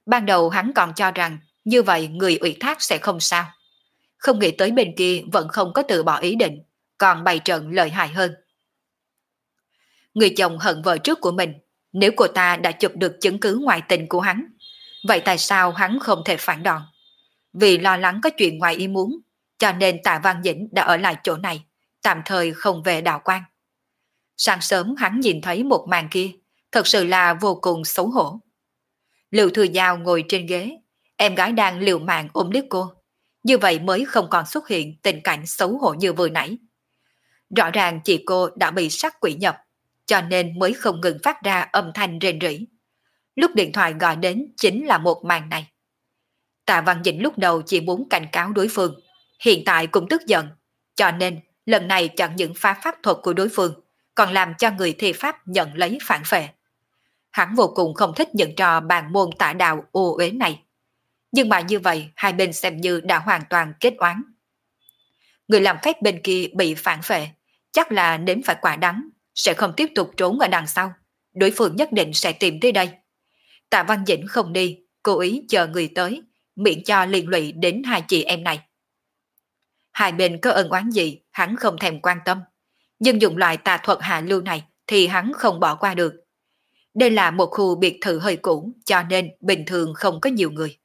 Ban đầu hắn còn cho rằng như vậy người ủy thác sẽ không sao. Không nghĩ tới bên kia vẫn không có từ bỏ ý định, còn bày trận lợi hại hơn. Người chồng hận vợ trước của mình, nếu cô ta đã chụp được chứng cứ ngoại tình của hắn, vậy tại sao hắn không thể phản đòn? Vì lo lắng có chuyện ngoài ý muốn, cho nên Tạ Văn Dĩnh đã ở lại chỗ này, tạm thời không về đạo quan. Sáng sớm hắn nhìn thấy một màn kia, thật sự là vô cùng xấu hổ. Lưu Thư Giao ngồi trên ghế, em gái đang liều mạng ôm lấy cô. Như vậy mới không còn xuất hiện tình cảnh xấu hổ như vừa nãy. Rõ ràng chị cô đã bị sát quỷ nhập, cho nên mới không ngừng phát ra âm thanh rền rỉ. Lúc điện thoại gọi đến chính là một màn này. Tạ Văn Dĩnh lúc đầu chỉ muốn cảnh cáo đối phương, hiện tại cũng tức giận, cho nên lần này chẳng những phá pháp thuật của đối phương, còn làm cho người thi pháp nhận lấy phản phệ. Hắn vô cùng không thích những trò bàn môn tả đạo ô uế này. Nhưng mà như vậy hai bên xem như đã hoàn toàn kết oán. Người làm phép bên kia bị phản phệ, chắc là nếm phải quả đắng, sẽ không tiếp tục trốn ở đằng sau. Đối phương nhất định sẽ tìm tới đây. Tạ Văn Dĩnh không đi, cố ý chờ người tới, miễn cho liên lụy đến hai chị em này. Hai bên có ân oán gì, hắn không thèm quan tâm. Nhưng dùng loại tà thuật hạ lưu này thì hắn không bỏ qua được. Đây là một khu biệt thự hơi cũ, cho nên bình thường không có nhiều người.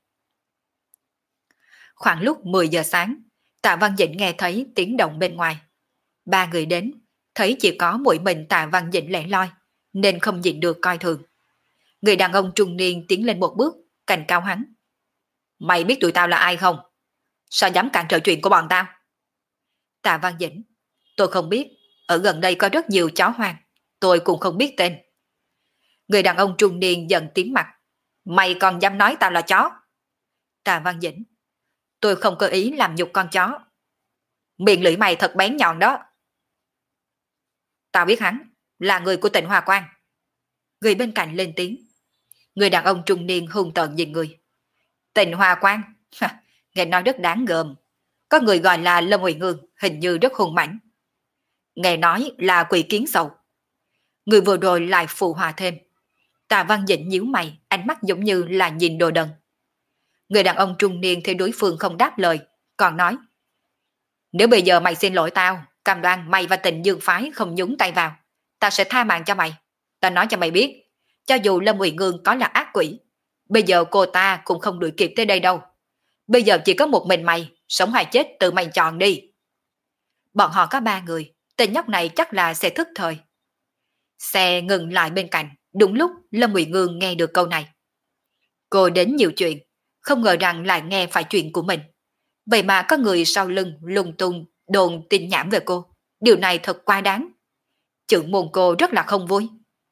Khoảng lúc 10 giờ sáng, Tạ Văn Dĩnh nghe thấy tiếng động bên ngoài. Ba người đến, thấy chỉ có mỗi mình Tạ Văn Dĩnh lẻ loi, nên không nhịn được coi thường. Người đàn ông trung niên tiến lên một bước, cảnh cáo hắn. Mày biết tụi tao là ai không? Sao dám cản trở chuyện của bọn tao? Tạ Văn Dĩnh, tôi không biết, ở gần đây có rất nhiều chó hoang, tôi cũng không biết tên. Người đàn ông trung niên giận tím mặt. Mày còn dám nói tao là chó? Tạ Văn Dĩnh, tôi không có ý làm nhục con chó. Miệng lưỡi mày thật bén nhọn đó. Tao biết hắn, là người của tỉnh Hoa Quan. Người bên cạnh lên tiếng. Người đàn ông trung niên hung tợn nhìn người. Tỉnh Hoa Quan? Nghe nói rất đáng gờm. Có người gọi là Lâm Uy Ngương, hình như rất hung mãnh. Nghe nói là quỷ kiến sầu. Người vừa rồi lại phụ hòa thêm. Tạ Văn Dĩnh nhíu mày, ánh mắt giống như là nhìn đồ đần. Người đàn ông trung niên thấy đối phương không đáp lời, còn nói. Nếu bây giờ mày xin lỗi tao, cam đoan mày và Tình Dương phái không nhúng tay vào, tao sẽ tha mạng cho mày. Tao nói cho mày biết, cho dù Lâm Uy Ngương có là ác quỷ, bây giờ cô ta cũng không đuổi kịp tới đây đâu. Bây giờ chỉ có một mình mày, sống hay chết tự mày chọn đi. Bọn họ có ba người, tên nhóc này chắc là sẽ thức thời. Xe ngừng lại bên cạnh, đúng lúc Lâm Uy Ngương nghe được câu này. Cô đến nhiều chuyện, không ngờ rằng lại nghe phải chuyện của mình. Vậy mà có người sau lưng lung tung đồn tin nhảm về cô. Điều này thật quá đáng. Trưởng môn cô rất là không vui.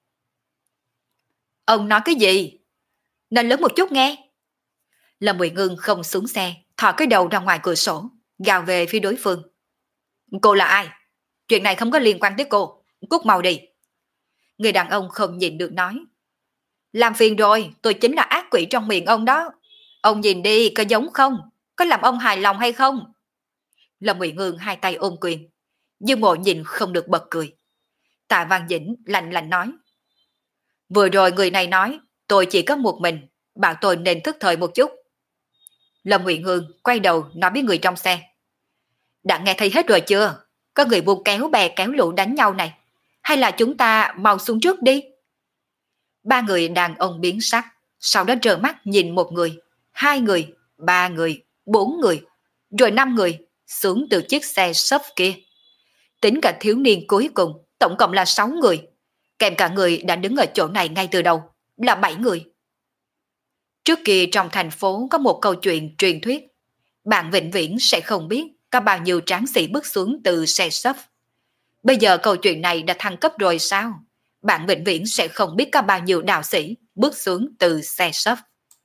Ông nói cái gì? Nên lớn một chút nghe. Lâm Uy Ngưng không xuống xe, thò cái đầu ra ngoài cửa sổ, gào về phía đối phương. Cô là ai? Chuyện này không có liên quan tới cô. Cút mau đi. Người đàn ông không nhịn được nói. Làm phiền rồi, tôi chính là ác quỷ trong miệng ông đó. Ông nhìn đi, có giống không? Có làm ông hài lòng hay không? Lâm Uy Ngưng hai tay ôm quyền. Dương Mộ nhìn không được bật cười. Tạ Văn Dĩnh lạnh lạnh nói. Vừa rồi người này nói, tôi chỉ có một mình, bảo tôi nên thức thời một chút. Lâm Uy Ngưng quay đầu nói với người trong xe. Đã nghe thấy hết rồi chưa? Có người buông kéo bè kéo lũ đánh nhau này. Hay là chúng ta mau xuống trước đi? Ba người đàn ông biến sắc, sau đó trợn mắt nhìn một người, hai người, ba người, bốn người, rồi năm người xuống từ chiếc xe SUV kia. Tính cả thiếu niên cuối cùng, tổng cộng là 6 người. Kèm cả người đã đứng ở chỗ này ngay từ đầu, là 7 người. Trước kia trong thành phố có một câu chuyện truyền thuyết. Bạn vĩnh viễn sẽ không biết có bao nhiêu tráng sĩ bước xuống từ xe SUV. Bây giờ câu chuyện này đã thăng cấp rồi sao? Bạn vĩnh viễn sẽ không biết có bao nhiêu đạo sĩ bước xuống từ xe SUV.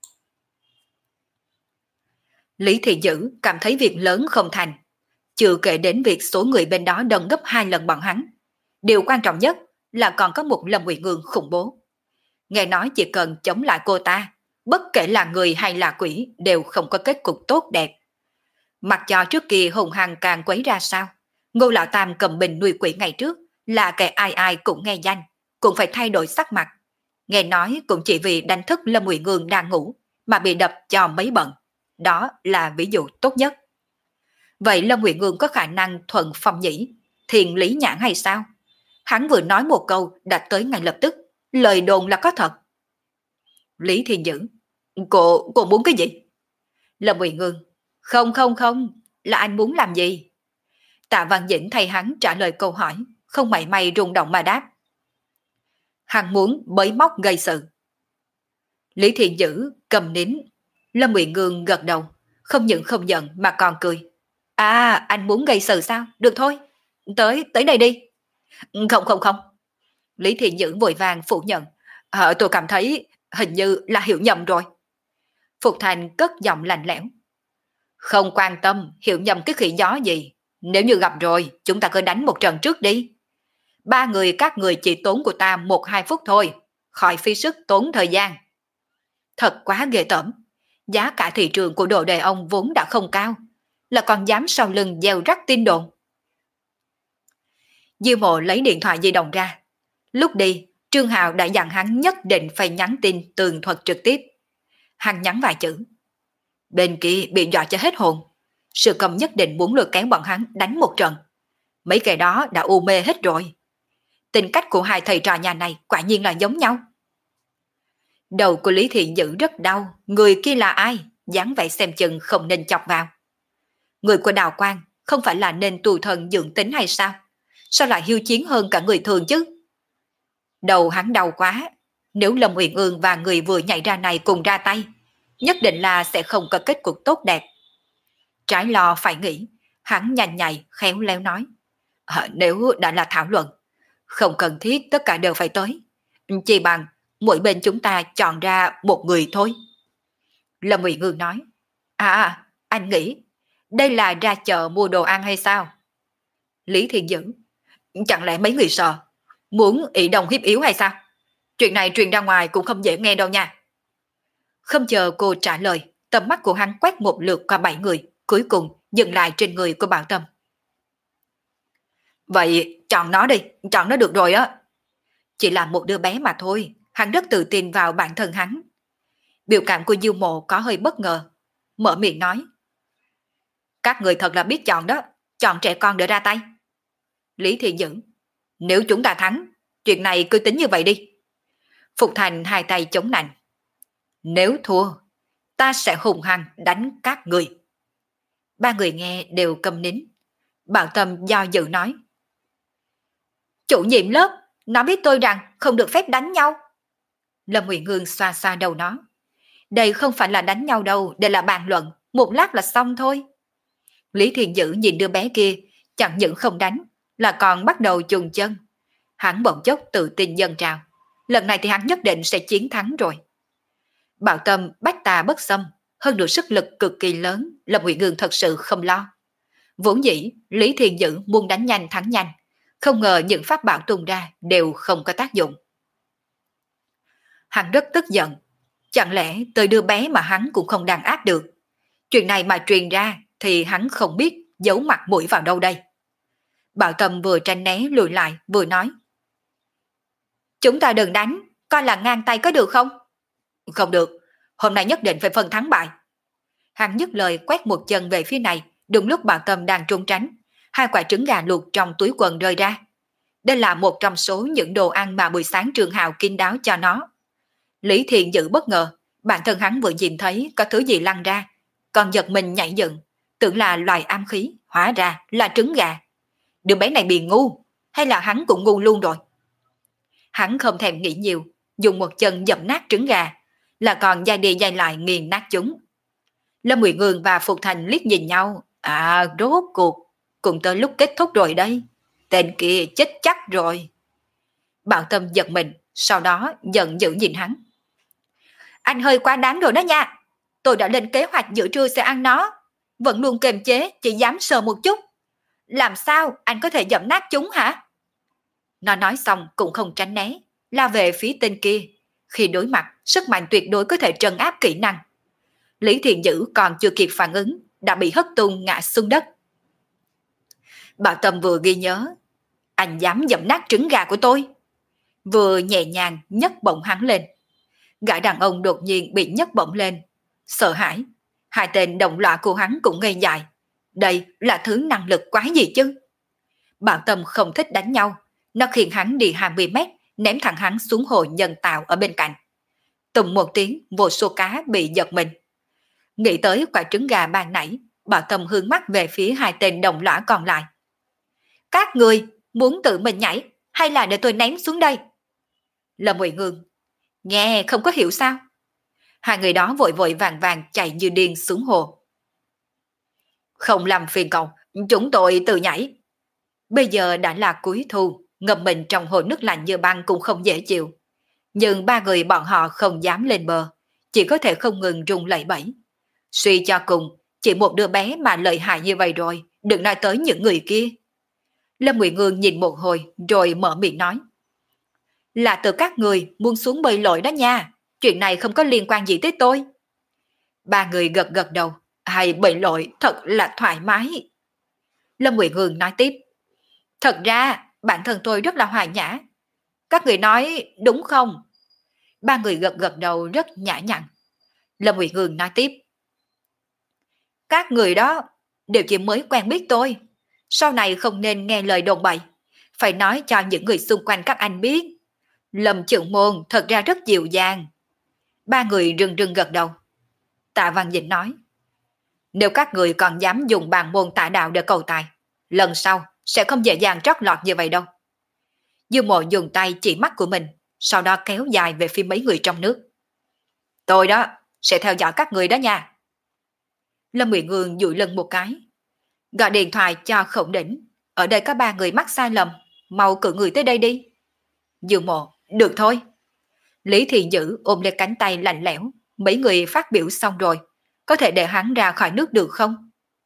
Lý Thị Dữ cảm thấy việc lớn không thành. Chưa kể đến việc số người bên đó đông gấp 2 lần bọn hắn. Điều quan trọng nhất là còn có một Lâm Uy Ngưng khủng bố. Nghe nói chỉ cần chống lại cô ta, bất kể là người hay là quỷ đều không có kết cục tốt đẹp. Mặc cho trước kia hùng hăng càng quấy ra sao, Ngô Lão Tam cầm bình nuôi quỷ ngày trước là kẻ ai ai cũng nghe danh, cũng phải thay đổi sắc mặt. Nghe nói cũng chỉ vì đánh thức Lâm Uy Ngưng đang ngủ, mà bị đập cho mấy bận. Đó là ví dụ tốt nhất. Vậy Lâm Nguyện Ngương có khả năng thuận phong nhĩ, thiền lý nhãn hay sao? Hắn vừa nói một câu đã tới ngay lập tức, lời đồn là có thật. Lý Thiên Dữ, cô muốn cái gì? Lâm Nguyện Ngương, không, là anh muốn làm gì? Tạ Văn Dĩnh thay hắn trả lời câu hỏi, không mảy may rung động mà đáp. Hắn muốn bới móc gây sự. Lý Thiên Dữ cầm nín, Lâm Nguyện Ngương gật đầu, không những không giận mà còn cười. À, anh muốn gây sự sao? Được thôi, tới đây đi. Không. Lý Thiên Dữ vội vàng phủ nhận. Tôi cảm thấy hình như là hiểu nhầm rồi. Phục Thành cất giọng lạnh lẽo. Không quan tâm hiểu nhầm cái khỉ gió gì. Nếu như gặp rồi, chúng ta cứ đánh một trận trước đi. 3 người các người chỉ tốn của ta 1-2 phút thôi, khỏi phí sức tốn thời gian. Thật quá ghê tởm. Giá cả thị trường của đồ đề ông vốn đã không cao, là còn dám sau lưng gieo rắc tin đồn. Diêu Mộ lấy điện thoại di động ra. Lúc đi, Trương Hạo đã dặn hắn nhất định phải nhắn tin tường thuật trực tiếp. Hắn nhắn vài chữ. Bên kia bị dọa cho hết hồn. Sự Cầm nhất định muốn lôi kéo bọn hắn đánh một trận. Mấy kẻ đó đã u mê hết rồi. Tính cách của hai thầy trò nhà này quả nhiên là giống nhau. Đầu của Lý Thiện Dữ rất đau. Người kia là ai? Dáng vẻ xem chừng không nên chọc vào. Người của Đào Quang không phải là nên tù thần dưỡng tính hay sao? Sao lại hiếu chiến hơn cả người thường chứ? Đầu hắn đau quá. Nếu Lâm Uyển Ương và người vừa nhảy ra này cùng ra tay, nhất định là sẽ không có kết cục tốt đẹp. Trái lo phải nghĩ, hắn nhanh nhạy khéo léo nói. Nếu đã là thảo luận, không cần thiết tất cả đều phải tới. Chỉ bằng mỗi bên chúng ta chọn ra một người thôi. Lâm Uyển Ương nói. À, anh nghĩ đây là ra chợ mua đồ ăn hay sao? Lý Thiên Dữ, chẳng lẽ mấy người sợ muốn ỷ đồng hiếp yếu hay sao? Chuyện này truyền ra ngoài cũng không dễ nghe đâu nha. Không chờ cô trả lời, tầm mắt của hắn quét một lượt qua 7 người, cuối cùng dừng lại trên người của Bảo Tâm. Vậy chọn nó đi, chọn nó được rồi á. Chỉ là một đứa bé mà thôi, hắn rất tự tin vào bản thân hắn. Biểu cảm của Diêu Mộ có hơi bất ngờ, mở miệng nói. Các người thật là biết chọn đó, chọn trẻ con để ra tay. Lý Thị Dữ, nếu chúng ta thắng, chuyện này cứ tính như vậy đi. Phục Thành hai tay chống nạnh. Nếu thua, ta sẽ hùng hăng đánh các người. 3 người nghe đều câm nín. Bảo Tâm do dự nói. Chủ nhiệm lớp, nó biết tôi rằng không được phép đánh nhau. Lâm Nguyễn Hương xoa xoa đầu nó. Đây không phải là đánh nhau đâu, đây là bàn luận, một lát là xong thôi. Lý Thiên Dữ nhìn đứa bé kia, chẳng những không đánh, là còn bắt đầu chùng chân. Hắn bỗng chốc tự tin dâng trào. Lần này thì hắn nhất định sẽ chiến thắng rồi. Bảo Tâm bách tà bất xâm, hơn nữa sức lực cực kỳ lớn, Lâm Nguyễn Hương thật sự không lo. Vốn dĩ, Lý Thiên Dữ muốn đánh nhanh thắng nhanh, không ngờ những pháp bảo tung ra đều không có tác dụng. Hắn rất tức giận, chẳng lẽ tới đứa bé mà hắn cũng không đàn áp được. Chuyện này mà truyền ra thì hắn không biết giấu mặt mũi vào đâu đây. Bảo Tâm vừa tránh né lùi lại vừa nói. Chúng ta đừng đánh, coi là ngang tay có được không? Không được, hôm nay nhất định phải phân thắng bại. Hắn dứt lời quét một chân về phía này, đúng lúc Bảo Tâm đang trốn tránh. 2 quả trứng gà luộc trong túi quần rơi ra. Đây là một trong số những đồ ăn mà buổi sáng Trường Hào kín đáo cho nó. Lý Thiện Dữ bất ngờ, bản thân hắn vừa nhìn thấy có thứ gì lăn ra, còn giật mình nhảy dựng, tưởng là loài am khí, hóa ra là trứng gà. Đứa bé này bị ngu, hay là hắn cũng ngu luôn rồi? Hắn không thèm nghĩ nhiều, dùng một chân dẫm nát trứng gà, là còn dai đi dai lại nghiền nát chúng. Lâm Nguyễn Ngương và Phục Thành liếc nhìn nhau, rốt cuộc cũng tới lúc kết thúc rồi đây. Tên kia chết chắc rồi. Bảo Tâm giật mình, sau đó giận dữ nhìn hắn. Anh hơi quá đáng rồi đó nha. Tôi đã lên kế hoạch giữa trưa sẽ ăn nó, vẫn luôn kiềm chế, chỉ dám sờ một chút. Làm sao anh có thể dẫm nát chúng hả? Nó nói xong cũng không tránh né, la về phía tên kia. Khi đối mặt, sức mạnh tuyệt đối có thể trấn áp kỹ năng. Lý Thiện Dữ còn chưa kịp phản ứng, đã bị hất tung ngã xuống đất. Bảo Tâm vừa ghi nhớ, anh dám dẫm nát trứng gà của tôi. Vừa nhẹ nhàng nhấc bổng hắn lên. Gã đàn ông đột nhiên bị nhấc bổng lên, sợ hãi. Hai tên đồng loại của hắn cũng ngây dại. Đây là thứ năng lực quá gì chứ? Bảo Tâm không thích đánh nhau. Nó khiến hắn đi 20 mét, ném thẳng hắn xuống hồ nhân tạo ở bên cạnh. Tùng một tiếng, vô số cá bị giật mình. Nghĩ tới quả trứng gà ban nãy, Bảo Tâm hướng mắt về phía hai tên đồng lõa còn lại. Các người muốn tự mình nhảy, hay là để tôi ném xuống đây? Lâm Ngụy Ngương, nghe không có hiểu sao? Hai người đó vội vội vàng vàng chạy như điên xuống hồ. Không làm phiền cậu, chúng tôi tự nhảy. Bây giờ đã là cuối thu, ngâm mình trong hồ nước lạnh như băng cũng không dễ chịu. Nhưng ba người bọn họ không dám lên bờ, chỉ có thể không ngừng rung lẩy bẩy. Suy cho cùng, chỉ một đứa bé mà lợi hại như vậy rồi, đừng nói tới những người kia. Lâm Ngụy Ngương nhìn một hồi rồi mở miệng nói. Là từ các người muốn xuống bơi lội đó nha, chuyện này không có liên quan gì tới tôi. Ba người gật gật đầu, hay bơi lội thật là thoải mái. Lâm Ngụy Ngương nói tiếp. Thật ra, bản thân tôi rất là hòa nhã. Các người nói đúng không? Ba người gật gật đầu rất nhã nhặn. Lâm Ngụy Ngương nói tiếp. Các người đó đều chỉ mới quen biết tôi. Sau này không nên nghe lời đồn bậy. Phải nói cho những người xung quanh các anh biết. Lâm Trưởng Môn thật ra rất dịu dàng. Ba người rưng rưng gật đầu. Tạ Văn Dĩnh nói. Nếu các người còn dám dùng bàn môn tả đạo để cầu tài, lần sau sẽ không dễ dàng trót lọt như vậy đâu. Dương Mộ dùng tay chỉ mắt của mình, sau đó kéo dài về phía mấy người trong nước. Tôi đó, sẽ theo dõi các người đó nha. Lâm Ngụy Ngương dụi lưng một cái. Gọi điện thoại cho Khổng Đỉnh. Ở đây có ba người mắc sai lầm, mau cử người tới đây đi. Dương Mộ, được thôi. Lý Thiền Dữ ôm lên cánh tay lạnh lẽo. Mấy người phát biểu xong rồi, có thể để hắn ra khỏi nước được không?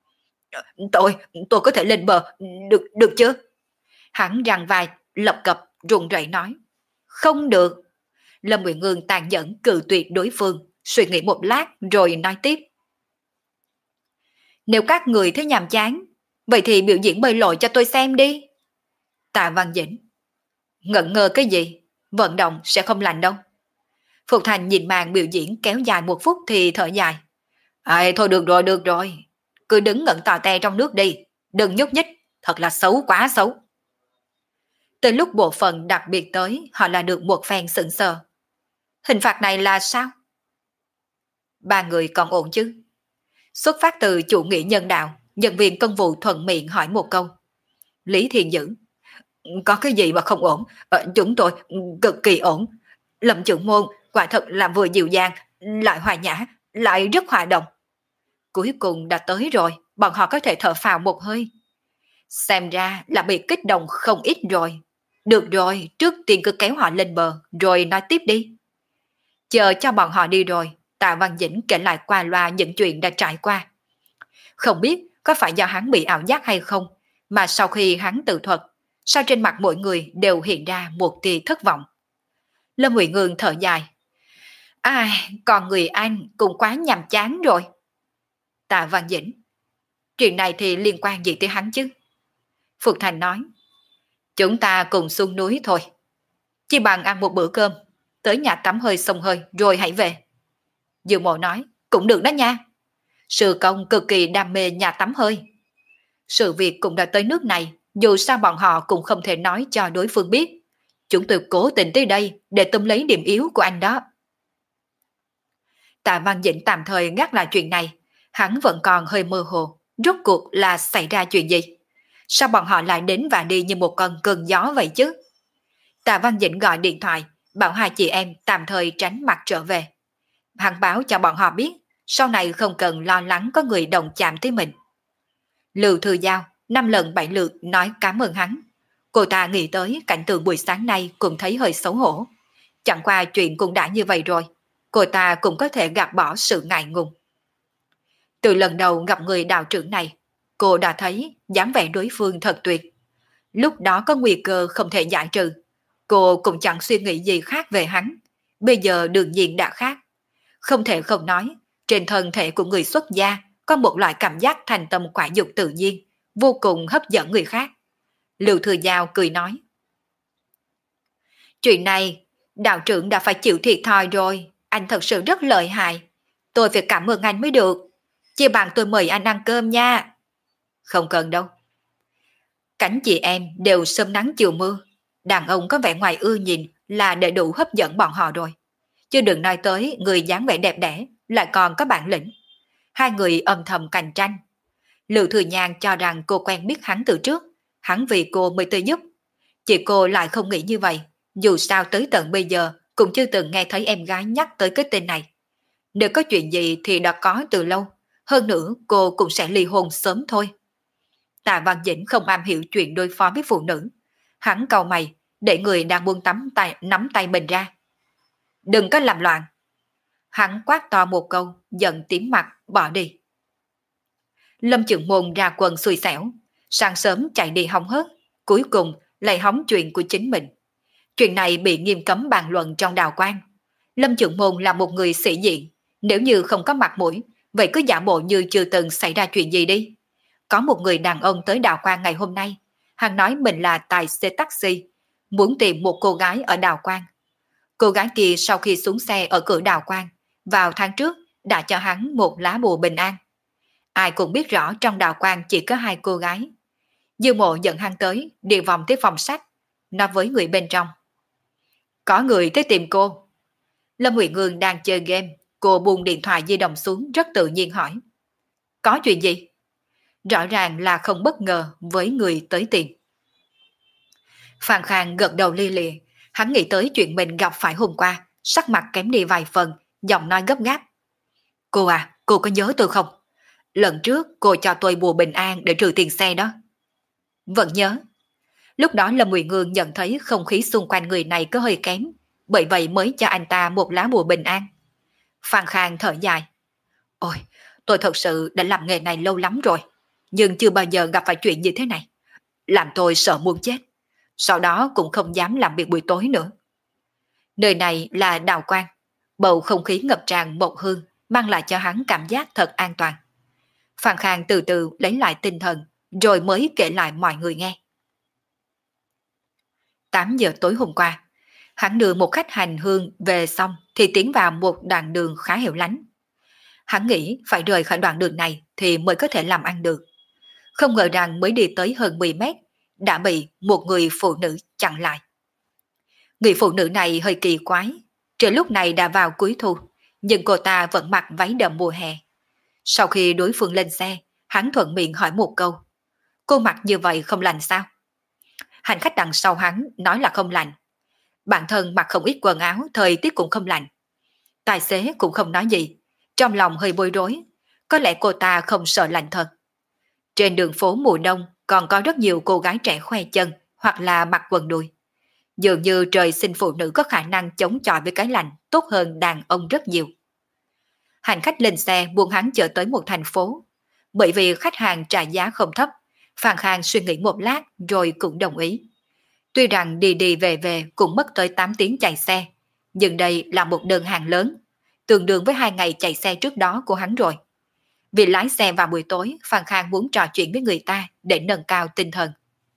Tôi có thể lên bờ, được chứ? Hắn răng vai, lập cập, run rẩy nói. Không được. Lâm Ngụy Ngương tàn nhẫn cự tuyệt đối phương, suy nghĩ một lát rồi nói tiếp. Nếu các người thấy nhàm chán, vậy thì biểu diễn bơi lội cho tôi xem đi. Tạ Văn Dĩnh. Ngẩn ngơ cái gì? Vận động sẽ không lành đâu. Phục Thành nhìn màn biểu diễn kéo dài 1 phút thì thở dài. Thôi được rồi. Cứ đứng ngẩn tò te trong nước đi. Đừng nhúc nhích, thật là xấu quá xấu. Từ lúc bộ phận đặc biệt tới, họ là được một phen sững sờ. Hình phạt này là sao? Ba người còn ổn chứ? Xuất phát từ chủ nghĩa nhân đạo, nhân viên công vụ thuận miệng hỏi một câu. Lý Thiên Dữ. Có cái gì mà không ổn? Chúng tôi cực kỳ ổn. Lâm Trưởng Môn quả thật là vừa dịu dàng, lại hòa nhã, lại rất hòa đồng. Cuối cùng đã tới rồi, bọn họ có thể thở phào một hơi. Xem ra là bị kích động không ít rồi. Được rồi, trước tiên cứ kéo họ lên bờ, rồi nói tiếp đi. Chờ cho bọn họ đi rồi, Tạ Văn Dĩnh kể lại qua loa những chuyện đã trải qua. Không biết có phải do hắn bị ảo giác hay không, mà sau khi hắn tự thuật, sao trên mặt mỗi người đều hiện ra một tia thất vọng. Lâm Ngụy Ngương thở dài. Còn người anh cũng quá nhàm chán rồi. Tạ Văn Dĩnh. Chuyện này thì liên quan gì tới hắn chứ? Phục Thành nói. Chúng ta cùng xuống núi thôi. Chỉ bằng ăn một bữa cơm, tới nhà tắm hơi xông hơi rồi hãy về. Dương Mộ nói. Cũng được đó nha. Sư công cực kỳ đam mê nhà tắm hơi. Sự việc cũng đã tới nước này, dù sao bọn họ cũng không thể nói cho đối phương biết. Chúng tôi cố tình tới đây để túm lấy điểm yếu của anh đó. Tạ Văn Dĩnh tạm thời gác lại chuyện này. Hắn vẫn còn hơi mơ hồ. Rốt cuộc là xảy ra chuyện gì? Sao bọn họ lại đến và đi như một con cơn gió vậy chứ? Tạ Văn Dĩnh gọi điện thoại, bảo hai chị em tạm thời tránh mặt trở về. Hắn báo cho bọn họ biết, sau này không cần lo lắng có người đồng chạm tới mình. Lưu Thư Giao 5 lần 7 lượt nói cảm ơn hắn. Cô ta nghĩ tới cảnh tượng buổi sáng nay cũng thấy hơi xấu hổ. Chẳng qua chuyện cũng đã như vậy rồi, cô ta cũng có thể gạt bỏ sự ngại ngùng. Từ lần đầu gặp người đạo trưởng này, cô đã thấy dáng vẻ đối phương thật tuyệt. Lúc đó có nguy cơ không thể giải trừ, cô cũng chẳng suy nghĩ gì khác về hắn. Bây giờ đương nhiên đã khác. Không thể không nói, trên thân thể của người xuất gia có một loại cảm giác thành tâm quả dục tự nhiên, vô cùng hấp dẫn người khác. Lưu Thừa Giao cười nói. Chuyện này, đạo trưởng đã phải chịu thiệt thòi rồi, anh thật sự rất lợi hại. Tôi phải cảm ơn anh mới được. Chỉ bằng tôi mời anh ăn cơm nha. Không cần đâu. Cảnh chị em đều sớm nắng chiều mưa. Đàn ông có vẻ ngoài ưa nhìn là để đủ hấp dẫn bọn họ rồi. Chứ đừng nói tới người dáng vẻ đẹp đẽ lại còn có bản lĩnh. Hai người âm thầm cạnh tranh. Lưu Thừa Nhan cho rằng cô quen biết hắn từ trước, hắn vì cô mới tới giúp. Chị cô lại không nghĩ như vậy, dù sao tới tận bây giờ cũng chưa từng nghe thấy em gái nhắc tới cái tên này. Nếu có chuyện gì thì đã có từ lâu, hơn nữa cô cũng sẽ ly hôn sớm thôi. Tạ Văn Dĩnh không am hiểu chuyện đối phó với phụ nữ. Hắn cau mày, để người đang buông nắm tay mình ra. Đừng có làm loạn. Hắn quát to một câu, giận tím mặt, bỏ đi. Lâm Chưởng Môn ra quần xui xẻo, sáng sớm chạy đi hóng hớt, cuối cùng lại hóng chuyện của chính mình. Chuyện này bị nghiêm cấm bàn luận trong đào quan. Lâm Chưởng Môn là một người sĩ diện, nếu như không có mặt mũi, vậy cứ giả bộ như chưa từng xảy ra chuyện gì đi. Có một người đàn ông tới đào quan ngày hôm nay, hắn nói mình là tài xế taxi, muốn tìm một cô gái ở đào quan. Cô gái kia sau khi xuống xe ở cửa đào quan, vào tháng trước đã cho hắn một lá bùa bình an. Ai cũng biết rõ trong đào quan chỉ có hai cô gái. Dư Mộ dẫn hắn tới, đi vòng tới phòng sách, nói với người bên trong. Có người tới tìm cô. Lâm Nguyệt Ngương đang chơi game, cô buông điện thoại di động xuống rất tự nhiên hỏi. Có chuyện gì? Rõ ràng là không bất ngờ với người tới tìm. Phan Khang gật đầu li lịa, hắn nghĩ tới chuyện mình gặp phải hôm qua, sắc mặt kém đi vài phần, giọng nói gấp gáp. Cô à, cô có nhớ tôi không? Lần trước cô cho tôi bùa bình an để trừ tiền xe đó. Vẫn nhớ. Lúc đó Lâm Nguyệt Ngương nhận thấy không khí xung quanh người này có hơi kém, bởi vậy mới cho anh ta một lá bùa bình an. Phan Khang thở dài. Ôi, tôi thật sự đã làm nghề này lâu lắm rồi, nhưng chưa bao giờ gặp phải chuyện như thế này. Làm tôi sợ muốn chết. Sau đó cũng không dám làm việc buổi tối nữa. Nơi này là đào quan, bầu không khí ngập tràn mộc hương mang lại cho hắn cảm giác thật an toàn. Phan Khang từ từ lấy lại tinh thần, rồi mới kể lại mọi người nghe. 8 giờ tối hôm qua, hắn đưa một khách hành hương về xong thì tiến vào một đoạn đường khá hẻo lánh. Hắn nghĩ phải rời khỏi đoạn đường này thì mới có thể làm ăn được. Không ngờ rằng mới đi tới hơn 10 mét, đã bị một người phụ nữ chặn lại. Người phụ nữ này hơi kỳ quái, trời lúc này đã vào cuối thu, nhưng cô ta vẫn mặc váy đầm mùa hè. Sau khi đối phương lên xe, hắn thuận miệng hỏi một câu. Cô mặc như vậy không lạnh sao? Hành khách đằng sau hắn nói là không lạnh. Bản thân mặc không ít quần áo, thời tiết cũng không lạnh. Tài xế cũng không nói gì, trong lòng hơi bối rối. Có lẽ cô ta không sợ lạnh thật. Trên đường phố mùa đông còn có rất nhiều cô gái trẻ khoe chân hoặc là mặc quần đùi. Dường như trời sinh phụ nữ có khả năng chống chọi với cái lạnh tốt hơn đàn ông rất nhiều. Hành khách lên xe buông hắn chở tới một thành phố. Bởi vì khách hàng trả giá không thấp, Phan Khang suy nghĩ một lát rồi cũng đồng ý. Tuy rằng đi đi về về cũng mất tới 8 tiếng chạy xe, nhưng đây là một đơn hàng lớn, tương đương với 2 ngày chạy xe trước đó của hắn rồi. Vì lái xe vào buổi tối, Phan Khang muốn trò chuyện với người ta để nâng cao tinh thần.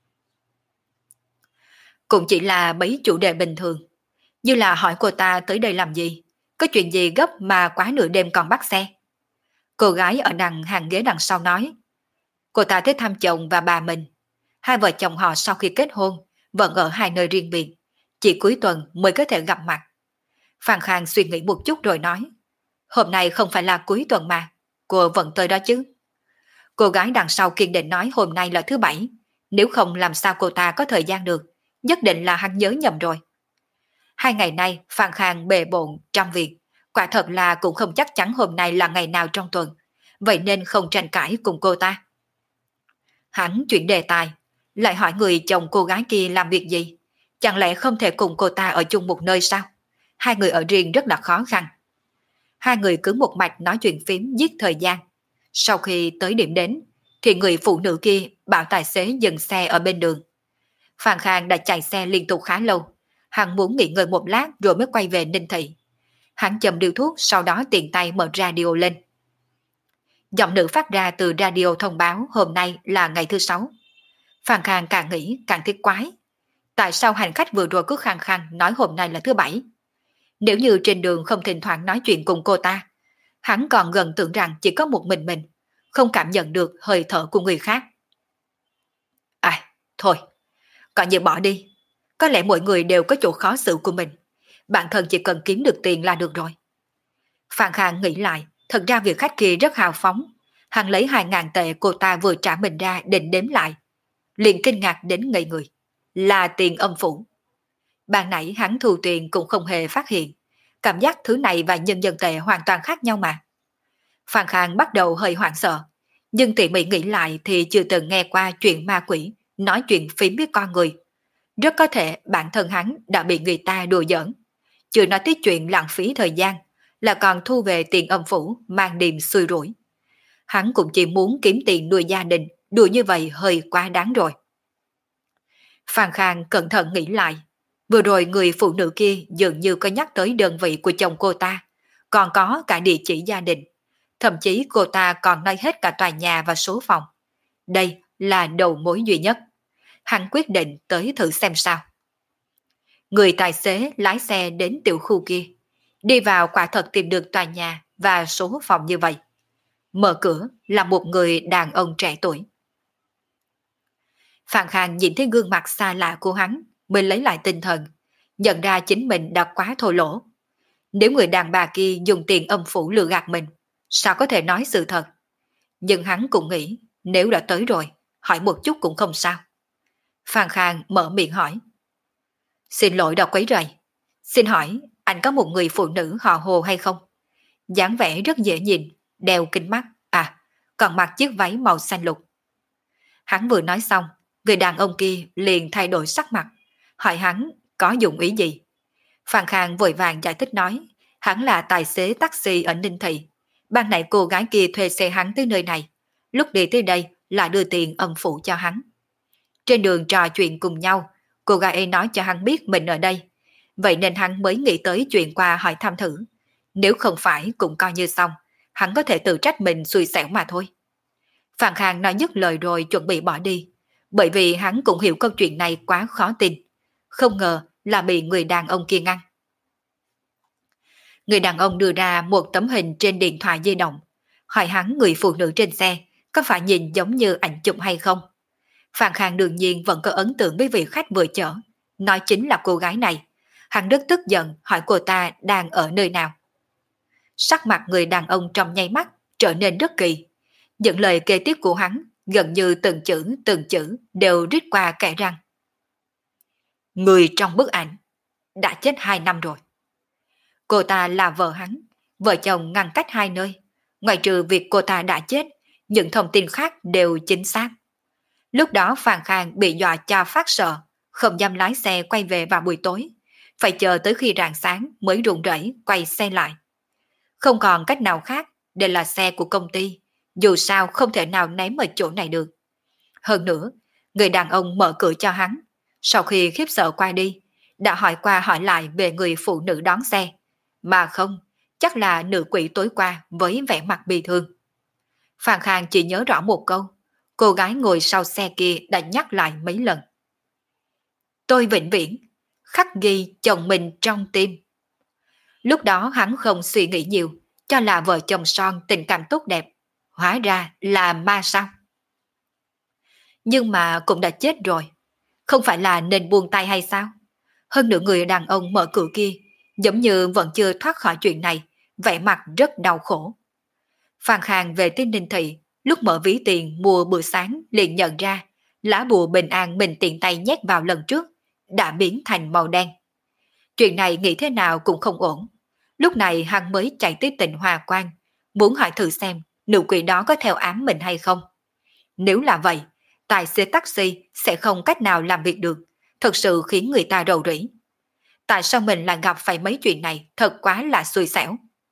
Cũng chỉ là mấy chủ đề bình thường, như là hỏi cô ta tới đây làm gì, có chuyện gì gấp mà quá nửa đêm còn bắt xe. Cô gái ở hàng ghế đằng sau nói, cô ta tới thăm chồng và bà mình. Hai vợ chồng họ sau khi kết hôn vẫn ở hai nơi riêng biệt, chỉ cuối tuần mới có thể gặp mặt. Phan Khang suy nghĩ một chút rồi nói, hôm nay không phải là cuối tuần mà, cô vẫn tới đó chứ. Cô gái đằng sau kiên định nói hôm nay là thứ bảy, nếu không làm sao cô ta có thời gian được, nhất định là hắn nhớ nhầm rồi. 2 ngày nay Phan Khang bề bộn trong việc, quả thật là cũng không chắc chắn hôm nay là ngày nào trong tuần, vậy nên không tranh cãi cùng cô ta. Hắn chuyển đề tài, lại hỏi người chồng cô gái kia làm việc gì, chẳng lẽ không thể cùng cô ta ở chung một nơi sao? Hai người ở riêng rất là khó khăn. Hai người cứ một mạch nói chuyện phím giết thời gian. Sau khi tới điểm đến, thì người phụ nữ kia bảo tài xế dừng xe ở bên đường. Phan Khang đã chạy xe liên tục khá lâu, hắn muốn nghỉ ngơi một lát rồi mới quay về Ninh Thị. Hắn châm điếu thuốc, sau đó tiện tay mở radio lên. Giọng nữ phát ra từ radio thông báo hôm nay là ngày thứ 6. Phan Khang càng nghĩ càng thấy quái. Tại sao hành khách vừa rồi cứ khăng khăng nói hôm nay là thứ 7? Nếu như trên đường không thỉnh thoảng nói chuyện cùng cô ta, Hắn còn gần tưởng rằng chỉ có một mình, không cảm nhận được hơi thở của người khác. À, thôi, coi như bỏ đi. Có lẽ mỗi người đều có chỗ khó xử của mình. Bản thân chỉ cần kiếm được tiền là được rồi. Phan Khang nghĩ lại, thật ra việc khách kia rất hào phóng. Hắn lấy 2.000 tệ cô ta vừa trả mình ra định đếm lại. Liền kinh ngạc đến ngây người. Là tiền âm phủ. Ban nãy hắn thu tiền cũng không hề phát hiện. Cảm giác thứ này và nhân dân tệ hoàn toàn khác nhau mà. Phan Khang bắt đầu hơi hoảng sợ. Nhưng tỉ mỉ nghĩ lại thì chưa từng nghe qua chuyện ma quỷ, nói chuyện phím biết con người. Rất có thể bản thân hắn đã bị người ta đùa giỡn. Chưa nói tới chuyện lãng phí thời gian, là còn thu về tiền âm phủ mang niềm xui rủi. Hắn cũng chỉ muốn kiếm tiền nuôi gia đình, đùa như vậy hơi quá đáng rồi. Phan Khang cẩn thận nghĩ lại. Vừa rồi người phụ nữ kia dường như có nhắc tới đơn vị của chồng cô ta, còn có cả địa chỉ gia đình. Thậm chí cô ta còn nói hết cả tòa nhà và số phòng. Đây là đầu mối duy nhất. Hắn quyết định tới thử xem sao. Người tài xế lái xe đến tiểu khu kia. Đi vào quả thật tìm được tòa nhà và số phòng như vậy. Mở cửa là một người đàn ông trẻ tuổi. Phan Khang nhìn thấy gương mặt xa lạ của hắn mới lấy lại tinh thần, nhận ra chính mình đã quá thô lỗ. Nếu người đàn bà kia dùng tiền âm phủ lừa gạt mình, sao có thể nói sự thật? Nhưng hắn cũng nghĩ nếu đã tới rồi, hỏi một chút cũng không sao. Phan Khang mở miệng hỏi. Xin lỗi đã quấy rầy. Xin hỏi anh có một người phụ nữ họ Hồ hay không? Dáng vẻ rất dễ nhìn, đeo kính mắt, còn mặc chiếc váy màu xanh lục. Hắn vừa nói xong, người đàn ông kia liền thay đổi sắc mặt, hỏi hắn có dụng ý gì. Phan Khang vội vàng giải thích nói, hắn là tài xế taxi ở Ninh Thị. Ban nãy cô gái kia thuê xe hắn tới nơi này, lúc đi tới đây là đưa tiền âm phủ cho hắn. Trên đường trò chuyện cùng nhau, cô gái ấy nói cho hắn biết mình ở đây, vậy nên hắn mới nghĩ tới chuyện qua hỏi thăm thử. Nếu không phải cũng coi như xong, hắn có thể tự trách mình xui xẻo mà thôi. Phan Khang nói dứt lời rồi chuẩn bị bỏ đi, bởi vì hắn cũng hiểu câu chuyện này quá khó tin. Không ngờ là bị người đàn ông kia ngăn. Người đàn ông đưa ra một tấm hình trên điện thoại di động, hỏi hắn người phụ nữ trên xe có phải nhìn giống như ảnh chụp hay không. Phan Khang đương nhiên vẫn có ấn tượng với vị khách vừa chở, nói chính là cô gái này. Hắn rất tức giận hỏi cô ta đang ở nơi nào. Sắc mặt người đàn ông trong nháy mắt trở nên rất kỳ. Những lời kế tiếp của hắn gần như từng chữ đều rít qua kẽ răng. Người trong bức ảnh đã chết 2 năm rồi. Cô ta là vợ hắn, vợ chồng ngăn cách 2 nơi. Ngoài trừ việc cô ta đã chết, những thông tin khác đều chính xác. Lúc đó Phan Khang bị dọa cho phát sợ, không dám lái xe quay về vào buổi tối. Phải chờ tới khi rạng sáng mới run rẩy quay xe lại. Không còn cách nào khác, đây là xe của công ty, dù sao không thể nào ném ở chỗ này được. Hơn nữa, người đàn ông mở cửa cho hắn, sau khi khiếp sợ qua đi, đã hỏi qua hỏi lại về người phụ nữ đón xe. Mà không, chắc là nữ quỷ tối qua với vẻ mặt bi thương. Phan Khang chỉ nhớ rõ một câu, cô gái ngồi sau xe kia đã nhắc lại mấy lần. Tôi vĩnh viễn khắc ghi chồng mình trong tim. Lúc đó hắn không suy nghĩ nhiều, cho là vợ chồng son tình cảm tốt đẹp, hóa ra là ma sao. Nhưng mà cũng đã chết rồi, không phải là nên buông tay hay sao? Hơn nữa người đàn ông mở cửa kia, giống như vẫn chưa thoát khỏi chuyện này, vẻ mặt rất đau khổ. Phan Khang về tới Ninh Thị, lúc mở ví tiền mua bữa sáng liền nhận ra, lá bùa bình an mình tiện tay nhét vào lần trước, đã biến thành màu đen. Chuyện này nghĩ thế nào cũng không ổn. Lúc này hắn mới chạy tới tỉnh Hòa Quang, muốn hỏi thử xem nữ quỷ đó có theo ám mình hay không. Nếu là vậy, tài xế taxi sẽ không cách nào làm việc được, thật sự khiến người ta rầu rĩ. Tại sao mình lại gặp phải mấy chuyện này, thật quá là xui xẻo.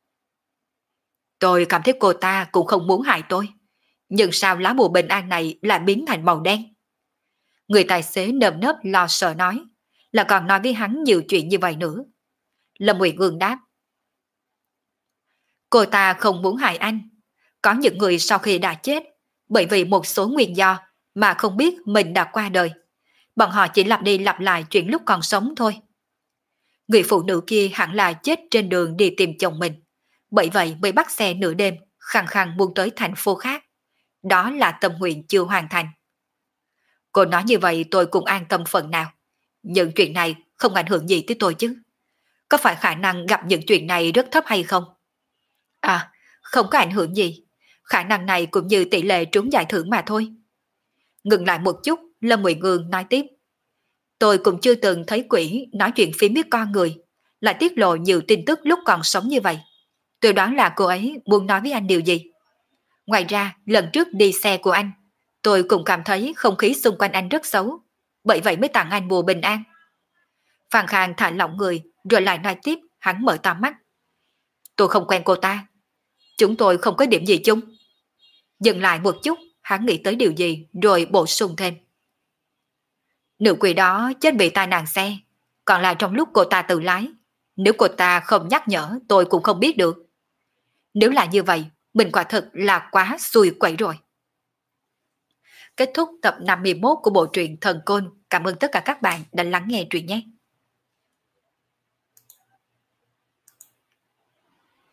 Tôi cảm thấy cô ta cũng không muốn hại tôi, nhưng sao lá bùa bình an này lại biến thành màu đen? Người tài xế nơm nớp lo sợ nói, là còn nói với hắn nhiều chuyện như vậy nữa. Lâm Uyển Ương đáp, cô ta không muốn hại anh. Có những người sau khi đã chết, bởi vì một số nguyên do mà không biết mình đã qua đời. Bọn họ chỉ lặp đi lặp lại chuyện lúc còn sống thôi. Người phụ nữ kia hẳn là chết trên đường đi tìm chồng mình. Bởi vậy mới bắt xe nửa đêm, khăng khăng muốn tới thành phố khác. Đó là tâm nguyện chưa hoàn thành. Cô nói như vậy tôi cũng an tâm phần nào. Nhưng chuyện này không ảnh hưởng gì tới tôi chứ. Có phải khả năng gặp những chuyện này rất thấp hay không? À, không có ảnh hưởng gì. Khả năng này cũng như tỷ lệ trúng giải thưởng mà thôi. Ngừng lại một chút, Lâm Ngụy Ngương nói tiếp. Tôi cũng chưa từng thấy quỷ nói chuyện phím biết con người, lại tiết lộ nhiều tin tức lúc còn sống như vậy. Tôi đoán là cô ấy muốn nói với anh điều gì. Ngoài ra, lần trước đi xe của anh, tôi cũng cảm thấy không khí xung quanh anh rất xấu, bởi vậy mới tặng anh mùa bình an. Phan Khang thả lỏng người, rồi lại nói tiếp, hắn mở to mắt. Tôi không quen cô ta. Chúng tôi không có điểm gì chung. Dừng lại một chút, hắn nghĩ tới điều gì, rồi bổ sung thêm. Nữ quỷ đó chết bị tai nạn xe, còn là trong lúc cô ta tự lái. Nếu cô ta không nhắc nhở, tôi cũng không biết được. Nếu là như vậy, mình quả thực là quá xui quẩy rồi. Kết thúc tập 51 của bộ truyện Thần Côn. Cảm ơn tất cả các bạn đã lắng nghe truyện nhé.